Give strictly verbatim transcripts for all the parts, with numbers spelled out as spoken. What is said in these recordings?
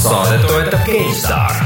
Saadet toetab GameStar.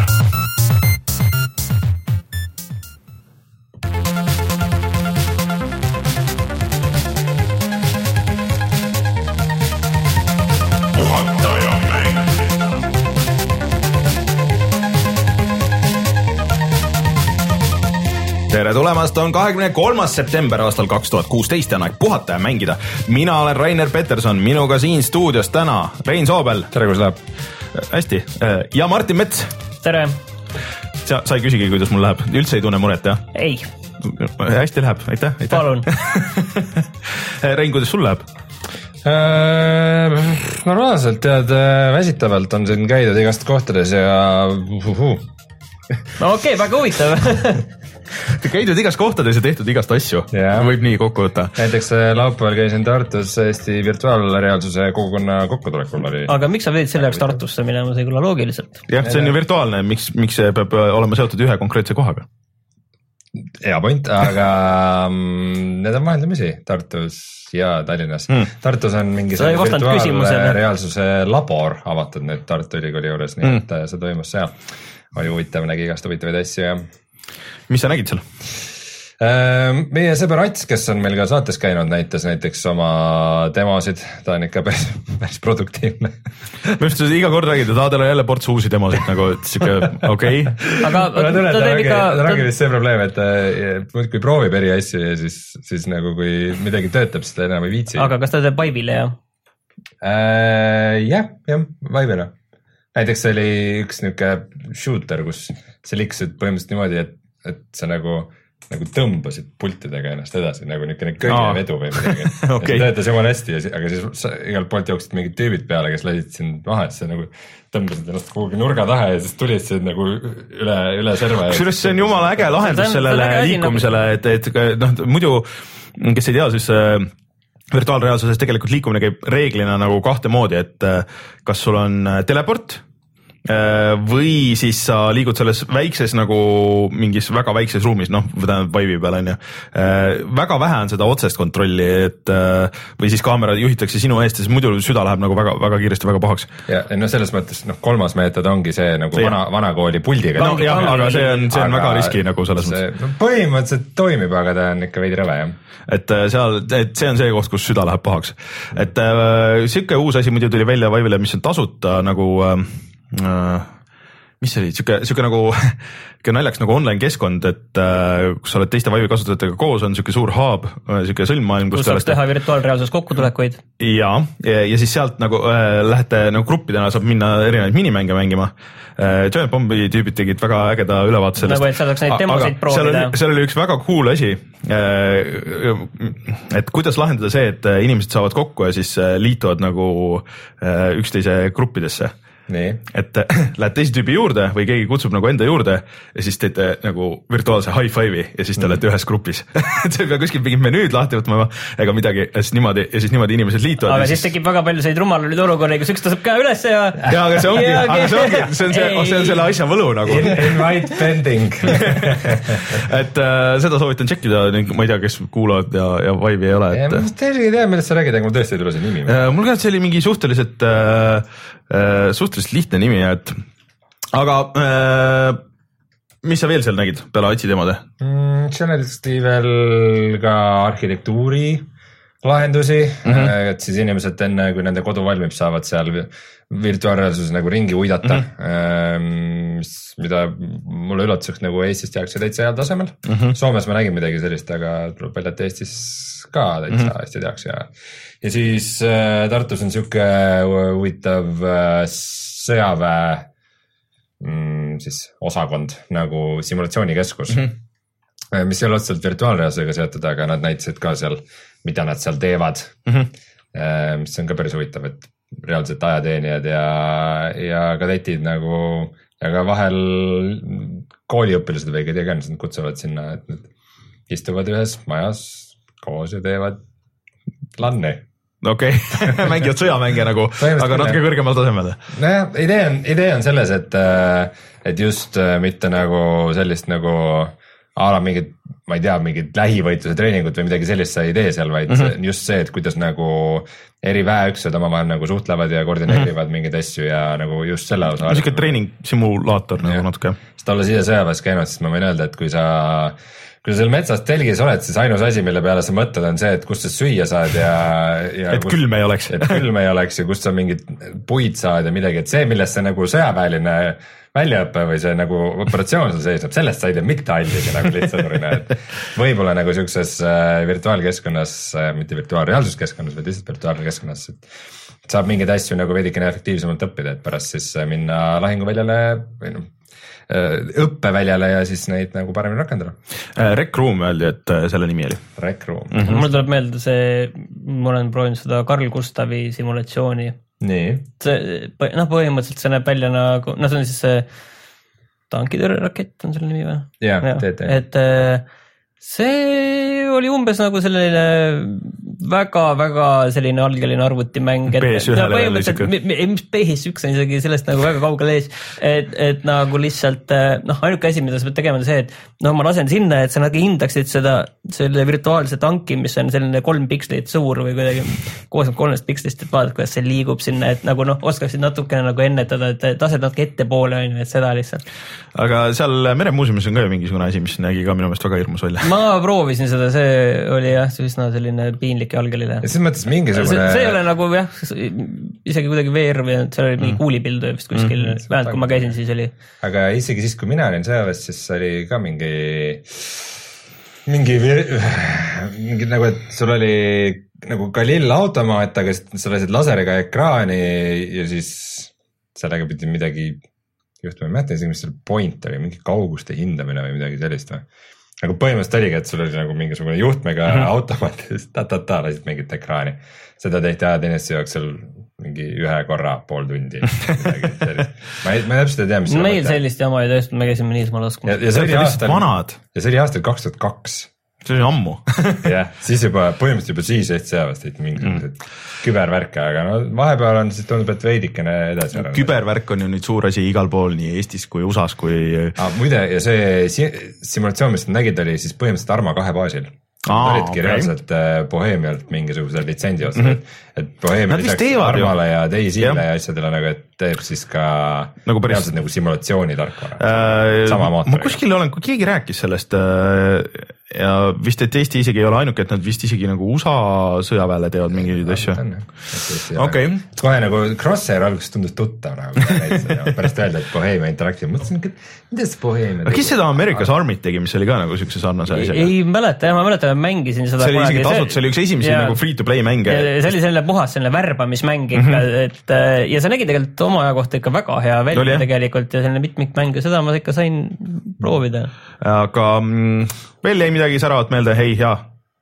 Tere tulemast, on kahekümne kolmas september aastal kaks tuhat kuusteist ja on aeg puhata ja mängida. Mina olen Rainer Peterson, minuga siin stuudios täna Rein Soobel. Tere, kus läheb? Hästi. Ja Martin Mets. Tere. Sa, sa ei küsigi, kuidas mul läheb. Üldse ei tunne muret, jah? Ei. Hästi läheb, aitäh, aitäh. Palun. Rein, kuidas sul läheb? Äh, normaalselt, tead, väsitavalt on siin käidud igast kohtades ja... Uhuhu. No okei, okay, väga huvitav. Käidud igas kohtades ja tehtud igast asju. Yeah. Võib nii kokku võtta. Näiteks laupäeval käisin Tartus Eesti virtuaalreaalsuse kogukonna kokkutulekul. Oli... Aga miks sa veid selle jaoks Tartusse minema, see ei kõla loogiliselt? Jah, see on ju virtuaalne, miks, miks see peab olema seotud ühe konkreetse kohaga? Hea point, aga need on vaheldamisi Tartus ja Tallinnas. Hmm. Tartus on mingi virtuaalreaalsuse labor avatud nüüd Tartu Ülikooli juures, nii et hmm. see toimus seal. Oli huvitav, nägi igast huvitavaid asju ja... Mis sa nägid seal? Meie sõber Ats, kes on meil ka saates käinud, näitas näiteks oma demosid, ta on ikka päris, päris produktiivne. Minu arust iga kord räägid, et tal on jälle ports uusi demosid, nagu siuke okei. Okay. Aga ta teeb ikka... Ta räägib vist see probleem, et kui proovib eri asju ja siis, siis nagu kui midagi töötab, siis ta enam ei viitsi. Aga kas ta teeb Vive'ile, jah? Äh, jah, jah, Vive'ile. Näiteks oli üks niuke shooter, kus see liksid põhimõtteliselt niimoodi, et, et sa nagu, nagu tõmbasid pultidega ennast edasi, nagu niukene köinevedu või midagi. Okay. Ja see töötas jumal hästi, aga siis sa, igalt poolt jooksid mingid tüübid peale, kes lasid sind maha, et sa nagu tõmbasid ennast kuhugi nurga taha ja siis tulid sind nagu üle, üle serva. Kusjuures see on jumala äge lahendus sellele liikumisele, et, et noh, muidu, kes ei tea, siis virtuaalreaalsuses tegelikult liikumine käib reeglina nagu kahte moodi, et kas sul on teleport või siis sa liigud selles väikses nagu mingis väga väikses ruumis, noh, tähendab Vive'i peal on ju. Väga vähe on seda otsest kontrolli, et või siis kaamera juhitakse sinu eest ja siis muidu süda läheb nagu väga, väga kiiresti väga pahaks. Ja no selles mõttes, noh, kolmas meetod ongi see nagu see, vana, vana kooli puldiga. No, jah, aga see on, see on aga väga riski nagu selles see, mõttes. Põhimõtteliselt toimib, aga ta on ikka veidi rõve, jah. Et seal, et see on see koht, kus süda läheb pahaks. Et äh, siuke uus asi muidu tuli välja Vive'ile, mis on tasuta nagu äh, Uh, mis see oli, siuke, siuke nagu siuke naljaks nagu online keskkond, et uh, kus sa oled teiste Vive'i kasutajatega koos, on siuke suur hub, siuke sõlmmaailm, kus saab teha virtuaalreaalsus kokkutulekuid. Ja, ja, ja siis sealt nagu äh, lähete nagu gruppidena saab minna erinevaid minimänge mängima. Äh, Giant Bombi tüübid tegid väga ägeda ülevaat sellest. Nagu et saadaks neid demosid proovida. Seal, seal oli üks väga cool asi, äh, et kuidas lahendada see, et inimesed saavad kokku ja siis liituvad nagu äh, üksteise gruppidesse. Nii. Et lähed teise tüübi juurde või keegi kutsub nagu enda juurde ja siis teete nagu virtuaalse high five'i ja siis te olete mm. ühes grupis. See ei pea kuskil mingid menüüd lahti võtma ega midagi ja siis niimoodi, ja siis niimoodi inimesed liituvad. Aga siis tekib väga palju seid rumalid olukordi, kus üks tasab käe üles ja... Ja, aga see ongi, aga see ongi, see on, see, see on selle asja võlu nagu. Invite pending. Et äh, seda soovitan tšekkida, ma ei tea, kes kuulavad ja, ja Vive'i ei ole. Et... Ma teisegi ei tea, millest sa räägid, aga mul tõesti ei tule see nimi. Äh, mul ka, et see oli mingi suhteliselt... Äh, suhteliselt lihtne nimi, et aga äh, mis sa veel seal nägid peale Atsi temade? Mm, seal oli veel ka arhitektuuri lahendusi, mm -hmm. et siis inimesed enne, kui nende kodu valmib, saavad seal virtuaalreaalsuses nagu ringi uidata, mm -hmm. mis, mida mulle üllatuseks nagu Eestist tehakse täitsa heal tasemel. Mm -hmm. Soomes ma nägin midagi sellist, aga tuleb välja, et Eestis ka täitsa mm -hmm. hästi tehakse ja ja siis äh, Tartus on siuke huvitav äh, sõjaväe mm, siis osakond nagu simulatsioonikeskus, mm -hmm. mis ei ole otseselt virtuaalreaalsusega seotud, aga nad näitasid ka seal, mida nad seal teevad, mm -hmm. äh, mis on ka päris huvitav, et reaalselt ajateenijad ja, ja kadetid nagu ja ka vahel kooliõpilased või ei tea, nad kutsuvad sinna, et nad istuvad ühes majas koos ja teevad lanni. Okei, okay. Mängivad sõjamänge nagu, aga natuke kõrgemal tasemel. Nojah, idee on, idee on selles, et, et just mitte nagu sellist nagu ala mingit ma ei tea, mingid lähivõitluse treeningut või midagi sellist sa ei tee seal, vaid mm -hmm. just see, et kuidas nagu eri väeüksused omavahel nagu suhtlevad ja koordineerivad mm -hmm. mingeid asju ja nagu just selle osa. Niisugune treening-simulaator nagu natuke. sest olles ise sõjaväes käinud, siis ma võin öelda, et kui sa kui sa seal metsas telgis oled, siis ainus asi, mille peale sa mõtled, on see, et kust sa süüa saad ja, ja et kust, külm ei oleks. et külm ei oleks ja kust sa mingid puid saad ja midagi, et see, millest see nagu sõjaväeline väljaõppe või see nagu operatsioon sul seisneb, sellest sa ei tea mitte halligi nagu lihtsalt, et võib-olla nagu siukses virtuaalkeskkonnas, mitte virtuaalreaalsuskeskkonnas, vaid lihtsalt virtuaalkeskkonnas, et saab mingeid asju nagu veidikene efektiivsemalt õppida, et pärast siis minna lahinguväljale või noh, õppeväljale ja siis neid nagu paremini rakendada. Rec Room öeldi, et selle nimi oli. Rec Room. Mm -hmm. mul tuleb meelde see, ma olen proovinud seda Carl Gustavi simulatsiooni. Nii. See, noh, põhimõtteliselt see näeb välja nagu, noh, see on siis see tankitõrjerakett on selle nimi või? Jaa, T T. Et see oli umbes nagu selline väga-väga selline algeline arvutimäng. P S ühele jälle isegi. Mis P S üks on isegi sellest nagu väga kaugel ees, et, et nagu lihtsalt noh, ainuke asi, mida sa pead tegema on see, et noh, ma lasen sinna, et sa nagu hindaksid seda, selle virtuaalse tanki, mis on selline kolm pikslit suur või kuidagi koosneb kolmest pikslist, et vaadad, kuidas see liigub sinna, et nagu noh, oskaksid natukene nagu ennetada, et lased natuke ettepoole on ju, et seda lihtsalt. Aga seal Meremuuseumis on ka ju mingisugune asi, mis nägi ka minu meelest väga hirmus välja. Ma proovisin seda, see oli jah, see üsna selline piinlik ja algeline. Ja selles mõttes mingisugune... See, see ei ole nagu jah, isegi kuidagi V R või seal oli mingi mm. kuulipild vist kuskil, mm, vähemalt kui ma käisin, siis oli. Aga isegi siis, kui mina olin sõjaväes, siis oli ka mingi, mingi, mingi nagu, et sul oli nagu Galil automaat, aga sa lasid laseriga ekraani ja siis sellega pidi midagi juhtuma. Ma mäletan isegi, mis seal point oli, mingi kauguste hindamine või midagi sellist või. Nagu põhimõtteliselt oligi, et sul oli nagu mingisugune juhtmega mm -hmm. automaat ja siis ta-ta-ta lasid mingit ekraani. Seda tehti ajateenistuse jooksul mingi ühe korra pool tundi. ma ei, ma ei täpselt ei tea, mis meil mõte. Sellist jama ei tõesti, me käisime niisama laskma. Ja, ja see oli aastal, ja see oli aastal kaks tuhat kaks. See oli ammu. jah, siis juba, põhimõtteliselt juba siis Eesti sõjaväest tehti mingisugused mm. kübervärke, aga no vahepeal on siis tundub, et veidikene edasi. Kübervärk on ju nüüd suur asi igal pool, nii Eestis kui U S A-s kui... Ah, muide, ja see simulatsioon, mis nad nägid, oli siis põhimõtteliselt Arma kahe baasil. Aa, olidki okay. reaalselt Bohemialt mingisuguse litsendi osa, mm -hmm. et Bohemia lisaks Armale ja Daisyle ja asjadele nagu, et teeb siis ka nagu päris... reaalselt nagu simulatsiooni tarkvara äh,. sama mootoriga. Ma kuskil olen, kui keegi rääkis sellest äh, ja vist, et Eesti isegi ei ole ainuke, et nad vist isegi nagu U S A sõjaväele teevad mingeid asju. Okay. kohe nagu Crosshair alguses tundus tuttav nagu, pärast öelda, et Bohemia Interactive, mõtlesin, et mida see Bohemia tegi? Kes seda Ameerikas Armit tegi, mis oli ka nagu siukse sarnase asjaga? Ei mäleta, jah, ma mäleta, mängisin seda. See oli isegi tasut, see oli üks esimesi ja, nagu free-to-play mänge. See oli selline puhas, selline värbamismäng ikka, mm -hmm. et ja see nägi tegelikult oma aja kohta ikka väga hea välja no, tegelikult ja selline mitmikmäng ja seda ma ikka sain proovida. Aga mm, veel jäi midagi säravat meelde, hei, jaa.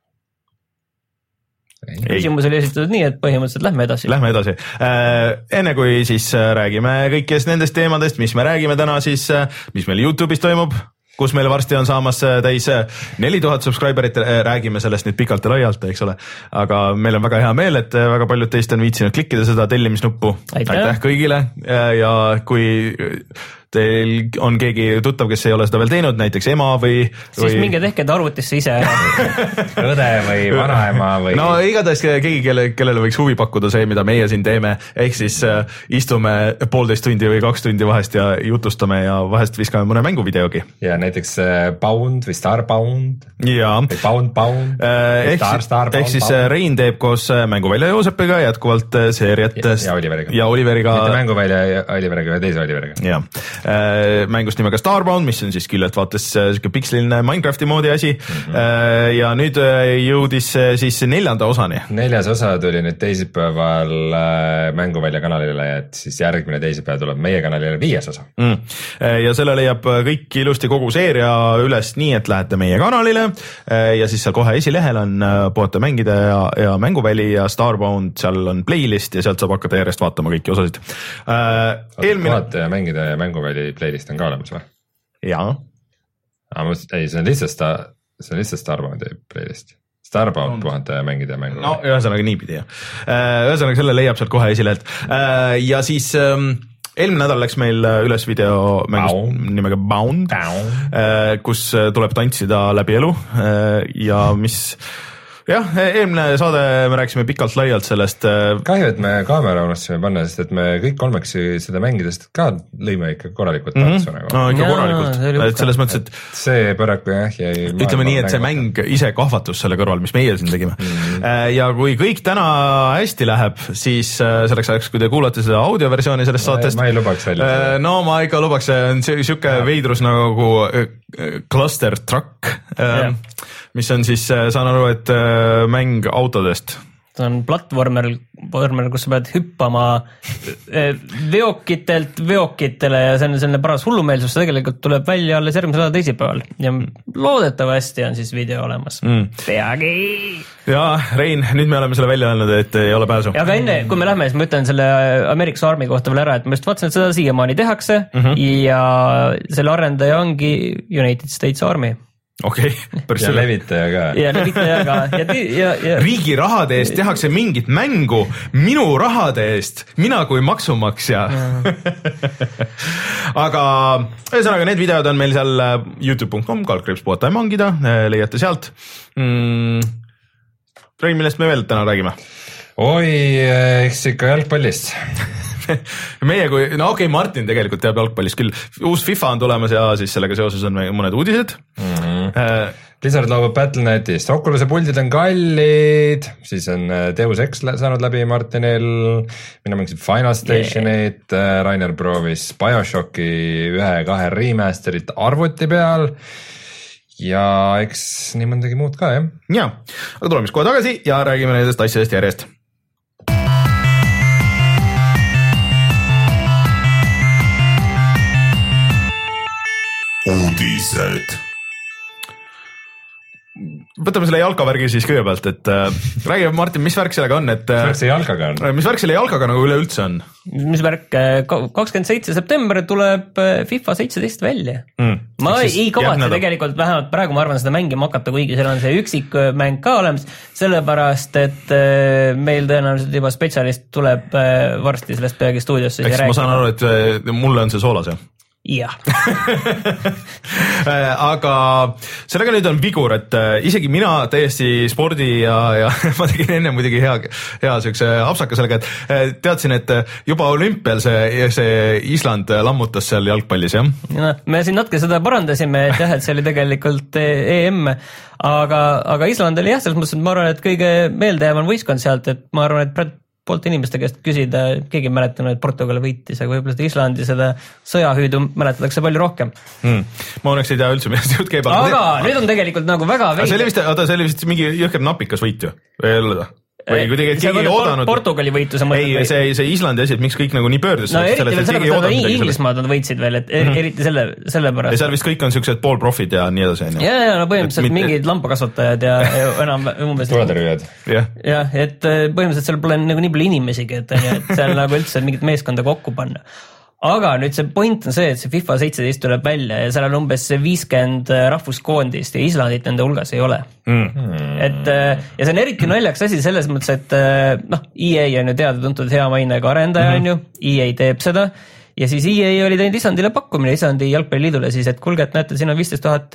Küsimus oli esitatud nii, et põhimõtteliselt lähme edasi. Lähme edasi. Äh, enne kui siis räägime kõikidest nendest teemadest, mis me räägime täna, siis mis meil YouTube'is toimub, kus meil varsti on saamas täis neli tuhat subscriberit, räägime sellest nüüd pikalt ja laialt, eks ole. Aga meil on väga hea meel, et väga paljud teist on viitsinud klikkida seda tellimisnuppu. Aitäh, Aitäh kõigile ja kui teil on keegi tuttav, kes ei ole seda veel teinud, näiteks ema või... Siis või... minge tehke ta arvutisse ise. Õde või vanaema või... No igatahes keegi, kelle, kellele võiks huvi pakkuda see, mida meie siin teeme, ehk siis äh, istume poolteist tundi või kaks tundi vahest ja jutustame ja vahest viskame mõne mänguvideogi. Ja näiteks äh, Pound või Starbound. Ja. Või Pound Pound. Äh, ehk Star, Star, ehk siis Pound. Rein teeb koos Mänguvälja Joosepiga jätkuvalt seeriat. Ja, ja Oliveriga. Ja Oliveriga. Mitte Mänguvälja ja Oliveriga ja teise Oliveriga. Jah. Mängust nimega Starbound, mis on siis küllalt vaates siuke piksliline Minecrafti moodi asi mm. -hmm. ja nüüd jõudis siis neljanda osani. Neljas osa tuli nüüd teisipäeval Mänguvälja kanalile, et siis järgmine teisipäev tuleb meie kanalile viies osa mm.. ja selle leiab kõik ilusti kogu seeria üles nii, et lähete meie kanalile ja siis seal kohe esilehel on puhata mängida ja, ja Mänguväli ja Starbound, seal on playlist ja sealt saab hakata järjest vaatama kõiki osasid. Eelmine... puhata ja mängida ja Mänguväli playlist on ka olemas või? Jaa. Ei, see on lihtsalt sta, see on lihtsalt Starboundi playlist. Starbound puhata ja mängida ja mängu. No ühesõnaga niipidi jah. Ühesõnaga selle leiab sealt kohe esilehelt. Ja siis eelmine nädal läks meil üles video mängust nimega Bound, Bound., kus tuleb tantsida läbi elu ja mis jah, eelmine saade me rääkisime pikalt laialt sellest. Kahju, et me kaamera unustasime panna, sest et me kõik kolmeksi seda mängides ka lõime ikka korralikult tantsu mm -hmm. no ikka ja, korralikult, et selles mõttes, et see paraku jah jäi ütleme nii, et see mäng ise kahvatus selle kõrval, mis meie siin tegime mm. -hmm. ja kui kõik täna hästi läheb, siis selleks ajaks, kui te kuulate seda audioversiooni sellest saatest, ma ei lubaks välja. No ma ikka lubaks, see on siuke veidrus nagu Cluster Truck yeah., mis on siis, saan aru, et mäng autodest. See on platvormer, platvormer, kus sa pead hüppama veokitelt veokitele ja see on selline paras hullumeelsus, see tegelikult tuleb välja alles järgmise nädala teisipäeval ja loodetavasti on siis video olemas mm.. peagi! Ja Rein, nüüd me oleme selle välja öelnud, et ei ole pääsu. Aga enne, kui me lähme, siis ma ütlen selle American Army kohta veel ära, et ma just vaatasin, et seda siiamaani tehakse mm -hmm. ja selle arendaja ongi United States Army. Okei, okay, ja levitaja ka. Ja levitaja ka. Ja, ja, ja. Riigi rahade eest tehakse mingit mängu, minu rahade eest, mina kui maksumaksja. Aga ühesõnaga, need videod on meil seal youtube punkt com, kaldkriips puhata ja mangida, leiate sealt. Mm. Rein, millest me veel täna räägime? Oi, eks ikka jalgpallist. meie kui, no okei okay,, Martin tegelikult teab jalgpallist küll. Uus FIFA on tulemas ja siis sellega seoses on mõned uudised. Mm -hmm. äh, Blizzard loobub Battlenetist, Oculus'e puldid on kallid, siis on Deus Ex saanud läbi Martinil, mina mängisin Final Stationit yeah., Rainer proovis BioShocki ühe-kahe remasterit arvuti peal ja eks nii mõndagi muud ka, jah. Ja, aga tuleme kohe tagasi ja räägime nendest asjadest järjest. Uudised. Võtame selle jalkavärgi siis kõigepealt, et äh, räägi Martin, mis värk sellega on, et mis värk see jalkaga on? Mis värk selle jalkaga nagu üleüldse on? Mis värk, kakskümmend seitse september tuleb FIFA seitseteist välja mm. Ma siis ei kavatse tegelikult, vähemalt praegu ma arvan seda mängima hakata, kuigi seal on see üksik mäng ka olemas, sellepärast, et meil tõenäoliselt juba spetsialist tuleb varsti sellest peagi stuudiosse. Eks ma saan aru, et mulle on see soolas, jah? jah. Aga sellega nüüd on vigur, et isegi mina täiesti spordi ja, ja ma tegin enne muidugi hea, hea siukse apsaka sellega, et teadsin, et juba olümpial see, see Island lammutas seal jalgpallis, jah? No, me siin natuke seda parandasime, et jah, et see oli tegelikult E M, aga, aga Island oli jah, selles mõttes, et ma arvan, et kõige meeldejääv on võistkond sealt, et ma arvan, et poolt inimeste käest küsida, keegi mäletanud, et Portugal võitis, aga võib-olla seda Islandi seda sõjahüüdu mäletatakse palju rohkem. Hmm. Ma õnneks ei tea üldse, millest jutt käib. Aga te... nüüd on tegelikult nagu väga veidi. See oli vist, oota, see oli vist mingi jõhker napikas võit ju, või ei ole ta? Või kui tegelikult keegi ei oodanud. Portugali võitu sa mõtled. Ei, see, see Islandi asi, et miks kõik nagu nii pöördus. No eriti veel sellepärast, et nii Inglismaad nad võitsid veel, et mm -hmm. eriti selle, selle pärast. Ja seal vist kõik on siuksed poolprofid ja nii edasi. Ja, ja, no põhimõtteliselt mit... mingid lambakasvatajad ja enam umbes. Tuletõrjujad. Jah, et põhimõtteliselt seal pole nagu nii palju inimesigi, et, et seal nagu üldse mingit meeskonda kokku panna. Aga nüüd see point on see, et see FIFA seitseteist tuleb välja ja seal on umbes viiskümmend rahvuskoondist ja Islandit nende hulgas ei ole. Mm. Et, ja see on eriti naljaks asi selles mõttes, et noh, E A on ju teada-tuntud hea mainega arendaja mm -hmm. on ju, E A teeb seda ja siis E A oli teinud Islandile pakkumine, Islandi jalgpalliliidule siis, et kuulge, et näete, siin on viisteist tuhat,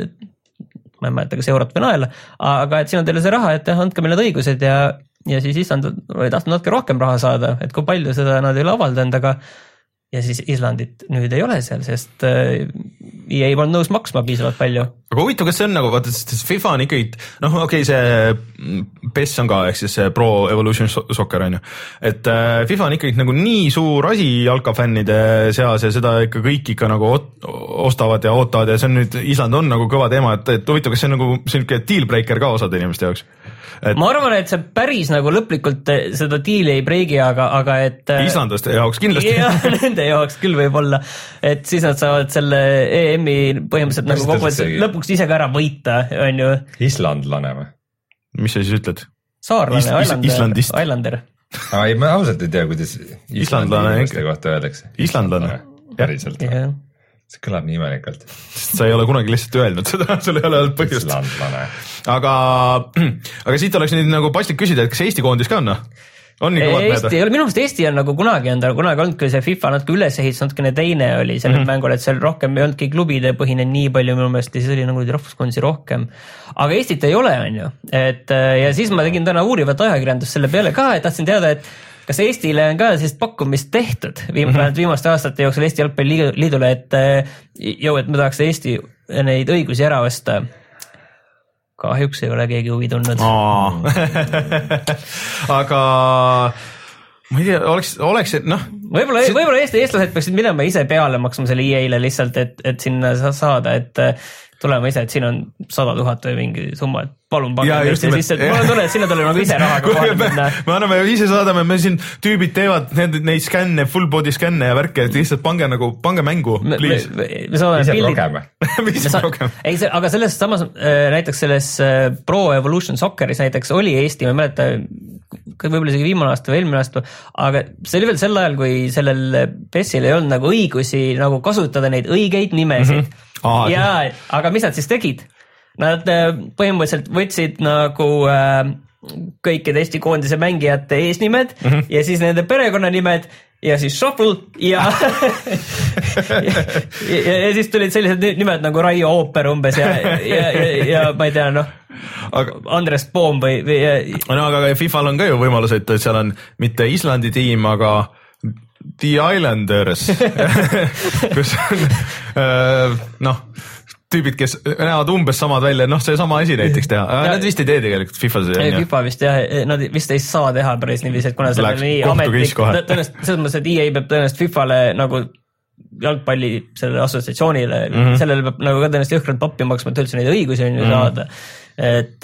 ma ei mäleta, kas eurot või naela, aga et siin on teile see raha, et andke meile need õigused ja, ja siis Island oli tahtnud natuke rohkem raha saada, et kui palju seda nad ei ole avaldanud, aga ja siis Islandit nüüd ei ole seal, sest E A ei olnud nõus maksma piisavalt palju. Aga huvitav, kas see on nagu, vaata, sest FIFA on ikkagi, noh, okei okay,, see P E S on ka, ehk siis see Pro Evolution Soccer on ju, et FIFA on ikkagi nagu nii suur asi jalkafännide seas ja seda ikka kõik ikka nagu ostavad ja ootavad ja see on nüüd, Island on nagu kõva teema, et, et huvitav, kas see on nagu selline dealbreaker ka osade inimeste jaoks? Et... ma arvan, et see päris nagu lõplikult seda diili ei breigi, aga, aga et Islandlaste jaoks kindlasti. Ja, nende jaoks küll võib olla, et siis nad saavad selle E M-i põhimõtteliselt nagu kokkuvõttes lõpuks ise ka ära võita, on ju. Islandlane või? Mis sa siis ütled? Saarlane, Is Islander. Islandist. Islander. Aga ei, ma ausalt ei tea, kuidas Islandi kohta öeldakse. Islandlane. Päriselt. Yeah. See kõlab nii imelikalt. Sa ei ole kunagi lihtsalt öelnud seda, sul ei ole olnud põhjust. Islandlane. Aga, aga siit oleks nüüd nagu paslik küsida, et kas Eesti koondis ka on? on nii kõvad Eesti, minu meelest Eesti on nagu kunagi on ta kunagi olnud, kui see FIFA natuke üles ehitas, natukene teine oli sellel mm -hmm. mängul, et seal rohkem ei olnudki klubide põhine nii palju minu meelest ja siis oli nagu rahvuskoondisi rohkem. Aga Eestit ei ole, on ju. Et, ja siis ma tegin täna uurivat ajakirjandust selle peale ka, et tahtsin teada, et kas Eestile on ka sellist pakkumist tehtud viim- mm -hmm. viimaste aastate jooksul Eesti Jalgpalliliidule, et jõu, et me tahaks Eesti neid õigusi ära osta. Kahjuks ei ole keegi huvi tundnud. Aga ma ei tea, oleks, oleks, et noh. Võib-olla, võib-olla Eesti eestlased peaksid minema ise peale maksma selle E A-le lihtsalt, et, et sinna saada, et tulema ise, et siin on sada tuhat või mingi summa, et palun pange Eesti sisse, et mul on tunne, et sinna tuleb nagu ise rahaga kohale minna. Me anname ise saadame, me siin tüübid teevad neid, neid skänne, full body skänne ja värke, et lihtsalt pange nagu, pange mängu, please. Me, me, me saame pildid. Mis program? Ei, see, aga selles samas näiteks selles Pro Evolution Socceris näiteks oli Eesti, ma mäleta, võib-olla isegi viimane aasta või eelmine aasta, aga see oli veel sel ajal, kui sellel P E S-il ei olnud nagu õigusi nagu kasutada neid õigeid nimesid. Mm -hmm. Aa, ja, aga mis nad siis tegid? Nad põhimõtteliselt võtsid nagu äh, kõikide Eesti koondise mängijate eesnimed mm -hmm. ja siis nende perekonnanimed ja siis shuffle ja, ja, ja, ja siis tulid sellised nimed nagu Raio Ooper umbes ja, ja, ja, ja ma ei tea, noh, Andres Poom või, või ja... No aga FIFAl on ka ju võimalus, et seal on mitte Islandi tiim, aga The Islanders kus on noh, tüübid, kes näevad umbes samad välja, noh, see sama asi näiteks teha. Nad vist ei tee tegelikult FIFAs. FIFA vist jah, nad vist ei saa teha päris niiviisi, et kuna see on nii ametlik, tõenäoliselt selles mõttes, et E A peab tõenäoliselt FIFAle nagu jalgpalli selle assotsiatsioonile, mm -hmm. sellele peab nagu ka tõenäoliselt jõhkralt pappi maksma, et üldse neid õigusi on ju saada. Et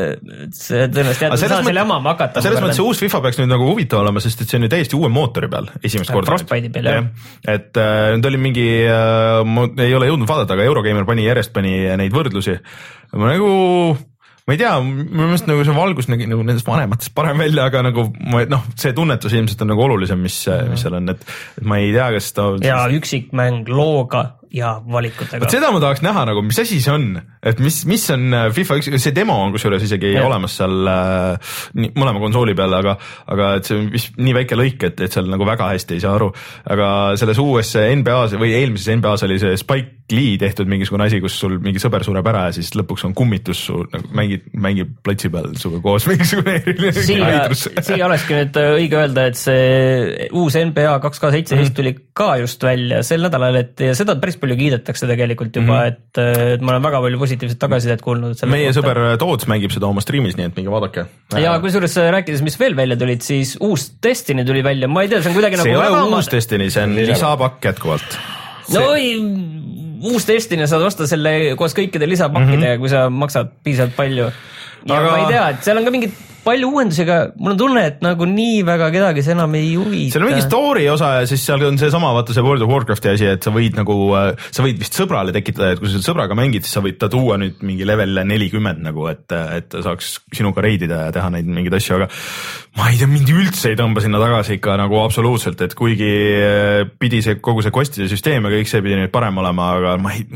see tõenäoliselt jätta saa selle jamama hakata. Selles mõttes uus FIFA peaks nüüd nagu huvitav olema, sest et see on ju täiesti uue mootori peal esimest korda. Frostbite'i peal, jah. Et nüüd oli mingi, ma ei ole jõudnud vaadata, aga Eurogeimer pani järjest pani neid võrdlusi. Ma nagu... ma ei tea, minu meelest nagu see valgus nägi nagu nendest vanematest parem välja, aga nagu noh, see tunnetus ilmselt on nagu olulisem, mis, mis seal on, et, et ma ei tea, kas ta... Ja üksikmäng looga ja valikutega. Võt seda ma tahaks näha nagu, mis asi see on, et mis, mis on FIFA üks, see demo on kusjuures isegi ja. olemas seal äh, nii, mõlema konsooli peal, aga, aga et see on vist nii väike lõik, et, et seal nagu väga hästi ei saa aru, aga selles uues N B A-s või eelmises N B A-s oli see Spike Lee tehtud mingisugune asi, kus sul mingi sõber sureb ära ja siis lõpuks on kummitus su, nagu mängid, mängib platsi peal suga koos mingisugune eriline siia, siia olekski nüüd õige öelda, et see uus N B A kaks K seitseteist tuli ka just välja sel nädalal, et ja seda päris palju kiidetakse tegelikult juba, mm -hmm. et, et ma olen väga palju positiivset tagasisidet kuulnud. Meie kohta. Sõber Toots mängib seda oma streamis, nii et minge vaadake. Ja kusjuures rääkides, mis veel välja tulid, siis uus Destiny tuli välja, ma ei tea, see on kuidagi see nagu väga... See ei ole uus Destiny, see on lisapakk jätkuvalt. See... No ei, uus Destiny saad osta selle koos kõikide lisapakkidega, mm -hmm. kui sa maksad piisavalt palju. Ja aga... ma ei tea, et seal on ka mingid palju uuendusi, aga mul on tunne, et nagu nii väga kedagi see enam ei huvita. seal on mingi story osa ja siis seal on see sama, vaata see World of Warcrafti asi, et sa võid nagu, sa võid vist sõbrale tekitada, et kui sa sõbraga mängid, siis sa võid ta tuua nüüd mingi level nelikümmend nagu, et, et ta saaks sinuga reidida ja teha neid mingeid asju, aga ma ei tea, mind üldse ei tõmba sinna tagasi ikka nagu absoluutselt, et kuigi pidi see kogu see kostide süsteem ja kõik see pidi nüüd parem olema, aga ma ei...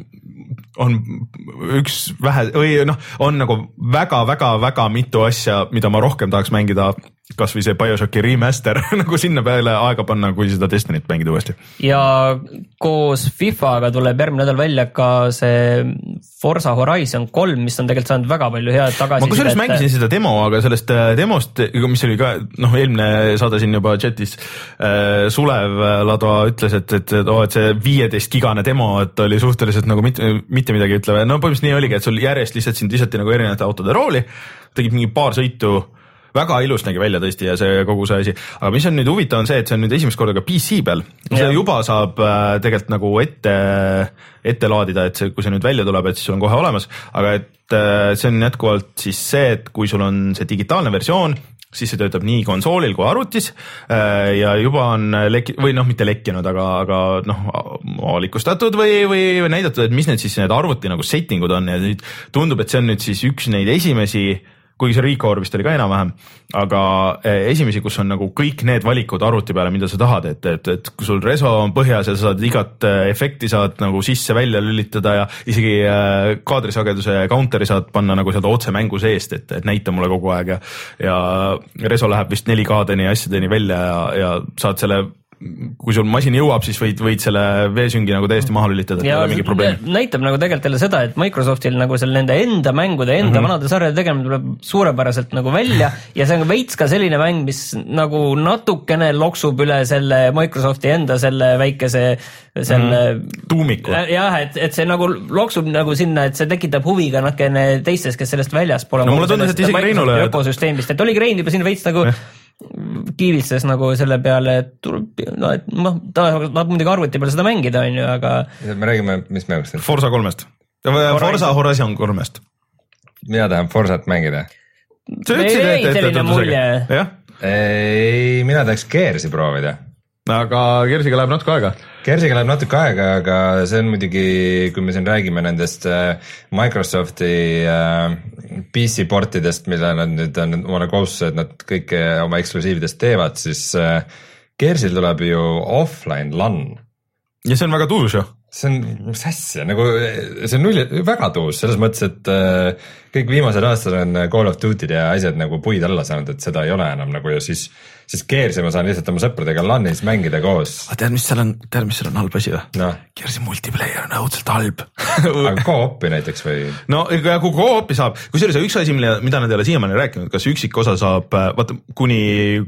on üks vähe või noh, on nagu väga-väga-väga mitu asja, mida ma rohkem tahaks mängida, kas või see BioShocki remaster nagu sinna peale aega panna, kui seda Destinit mängida uuesti. Ja koos FIFAga tuleb järgmine nädal välja ka see Forza Horizon kolm, mis on tegelikult saanud väga palju head tagasi. Ma kusjuures et... mängisin seda demo, aga sellest demost, mis oli ka, noh, eelmine saade siin juba chatis, äh, Sulev Ladva ütles, et, et, et, oh, et see viieteist gigane demo, et oli suhteliselt nagu mitte, mitte midagi ütlev. No põhimõtteliselt nii oligi, et sul järjest lihtsalt sind visati nagu erinevate autode rooli, tegid mingi paar sõitu, väga ilus nägi välja tõesti ja see kogu see asi, aga mis on nüüd huvitav on see, et see on nüüd esimest korda ka P C peal, see juba saab äh, tegelikult nagu ette, ette laadida, et see, kui see nüüd välja tuleb, et siis sul on kohe olemas, aga et äh, see on jätkuvalt siis see, et kui sul on see digitaalne versioon, siis see töötab nii konsoolil kui arvutis äh, ja juba on leki- või noh, mitte lekkinud, aga, aga noh, avalikustatud või, või, või näidatud, et mis need siis need arvuti nagu settingud on ja tundub, et see on nüüd siis üks neid esimesi kuigi see Recore vist oli ka enam-vähem, aga esimesi, kus on nagu kõik need valikud arvuti peale, mida sa tahad, et, et, et kui sul reso on põhjas ja sa saad igat efekti saad nagu sisse-välja lülitada ja isegi kaadrisageduse counteri saad panna nagu seda otse mängu seest, et, et näita mulle kogu aeg ja, ja reso läheb vist neli K-deni ja asjadeni välja ja, ja saad selle kui sul masin jõuab, siis võid, võid selle veesüngi nagu täiesti maha lülitada, et ei ole mingi probleem. Näitab nagu tegelikult jälle seda, et Microsoftil nagu selle nende enda mängude, enda mm-hmm. vanade sarjade tegemine tuleb suurepäraselt nagu välja ja see on veits ka selline mäng, mis nagu natukene loksub üle selle Microsofti enda selle väikese selle mm-hmm. tuumiku. Jah, et, et see nagu loksub nagu sinna, et see tekitab huvi ka nakene teistes, kes sellest väljas pole. No mulle tunnes, et isegi Reinule ökosüsteemist, et oligi Rein juba sinna veits nagu eh. kiivistas nagu selle peale, et tuleb, no et ma tahab muidugi arvuti peale seda mängida, on ju, aga me räägime, mis mängust? Forza kolmest. Forza Horizon kolmest. Mina tahan Forzat mängida. See ütlesid, et, et, et, et, et, ei, mina tahaks Gearsi proovida. Aga Gearsiga läheb natuke aega. Gearsiga läheb natuke aega, aga see on muidugi, kui me siin räägime nendest Microsofti P C portidest, mida nad nüüd on omale kohustused, nad kõik oma eksklusiividest teevad, siis Gearsil tuleb ju offline LAN. Ja see on väga tuus ju. See on, mis asja, nagu see on null, väga tuus, selles mõttes, et kõik viimased aastad on Call of Duty'd ja asjad nagu puid alla saanud, et seda ei ole enam nagu ja siis siis Gearsi ma saan lihtsalt oma sõpradega LANis mängida koos. A tead, mis seal on, tead, mis seal on halb asi või? No. Gearsi multiplayer on õudselt halb. Aga co-opi näiteks või? No kui co-opi saab, kui see oli see üks asi, mida nad ei ole siiamaani rääkinud, kas üksik osa saab, vaata kuni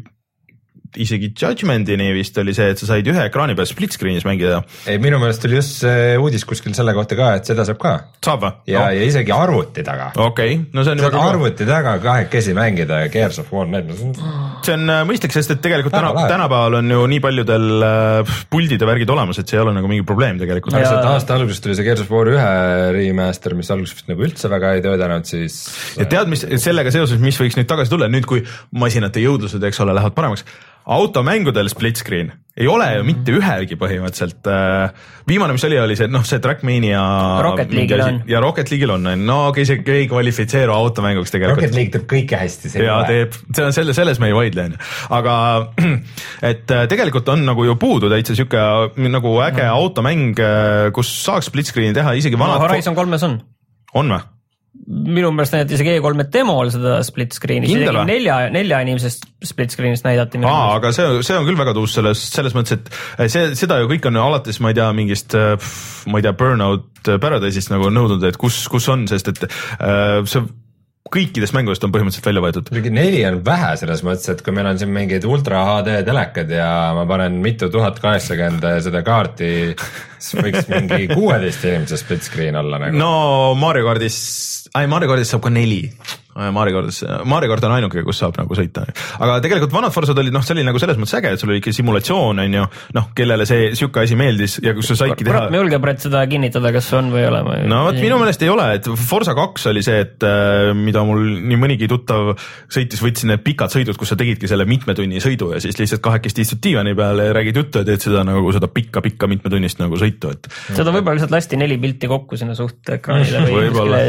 isegi Judgmentini vist oli see, et sa said ühe ekraani peal split screen'is mängida. Ei, minu meelest oli just see uudis kuskil selle kohta ka, et seda saab ka. Saab või? Ja, no. ja isegi arvuti taga. Okei, okay. No see on saad arvuti taga kahekesi mängida ja Gears of War need. See on mõistlik, sest et tegelikult täna, tänapäeval on ju nii paljudel puldid ja värgid olemas, et see ei ole nagu mingi probleem tegelikult. Ja aasta alguses tuli see Gears of War ühe remaster, mis alguses nagu üldse väga ei töödanud, siis ja tead, mis sellega seoses, mis võiks nüüd tagasi tulla, nüüd kui masinate jõudlused, eks ole, lähevad paremaks. Automängudel split screen ei ole ju mitte ühelgi põhimõtteliselt. Viimane, mis oli, oli see, noh, see Trackmania Rocket League'il on. Ja Rocket League'il on, no okay, see ei kvalifitseeru automänguks tegelikult. Rocket League teeb kõike hästi. Ja teeb, see on selle, selles me ei vaidle. Aga et tegelikult on nagu ju puudu täitsa siuke nagu äge mm. automäng, kus saaks split screen'i teha isegi vanad. No, Horizon kolmes on. On või? Minu meelest näidati isegi E kolme demol seda split screen'i, isegi nelja, nelja inimesest split screen'ist näidati. Aa, aga see, see on küll väga tuus selles, selles mõttes, et see, seda ju kõik on alates, ma ei tea, mingist, ma ei tea, Burnout Paradise'ist nagu nõudnud, et kus, kus on, sest et see kõikidest mängudest on põhimõtteliselt välja võetud. Neli on vähe selles mõttes, et kui meil on siin mingid ultra H D telekad ja ma panen mitu tuhat kaheksakümmend seda kaarti, siis võiks mingi kuueteist inimese split screen olla nagu. No Mario Kartis, ai Mario Kartis saab ka neli. Mario Kartis, Mario Kart on ainuke, kus saab nagu sõita. Aga tegelikult vanad Forzad olid, noh, see oli nagu selles mõttes äge, et sul oli ikka simulatsioon, on ju, noh, kellele see siuke asi meeldis ja kus sa saidki teha. Me julge praegu seda kinnitada, kas on või ei ole. No võt, minu meelest ei ole, et Forza kaks oli see, et mida mul nii mõnigi tuttav sõitis, võtsin need pikad sõidud, kus sa tegidki selle mitme tunni sõidu ja siis lihtsalt kahekesti istud diivani peale ja räägid juttu ja teed seda nagu seda pikka-pikka mitmetunnist nagu sõitu. Et... seda võib-olla lihtsalt lasti neli pilti kokku sinna suht ekraanile või võib-olla,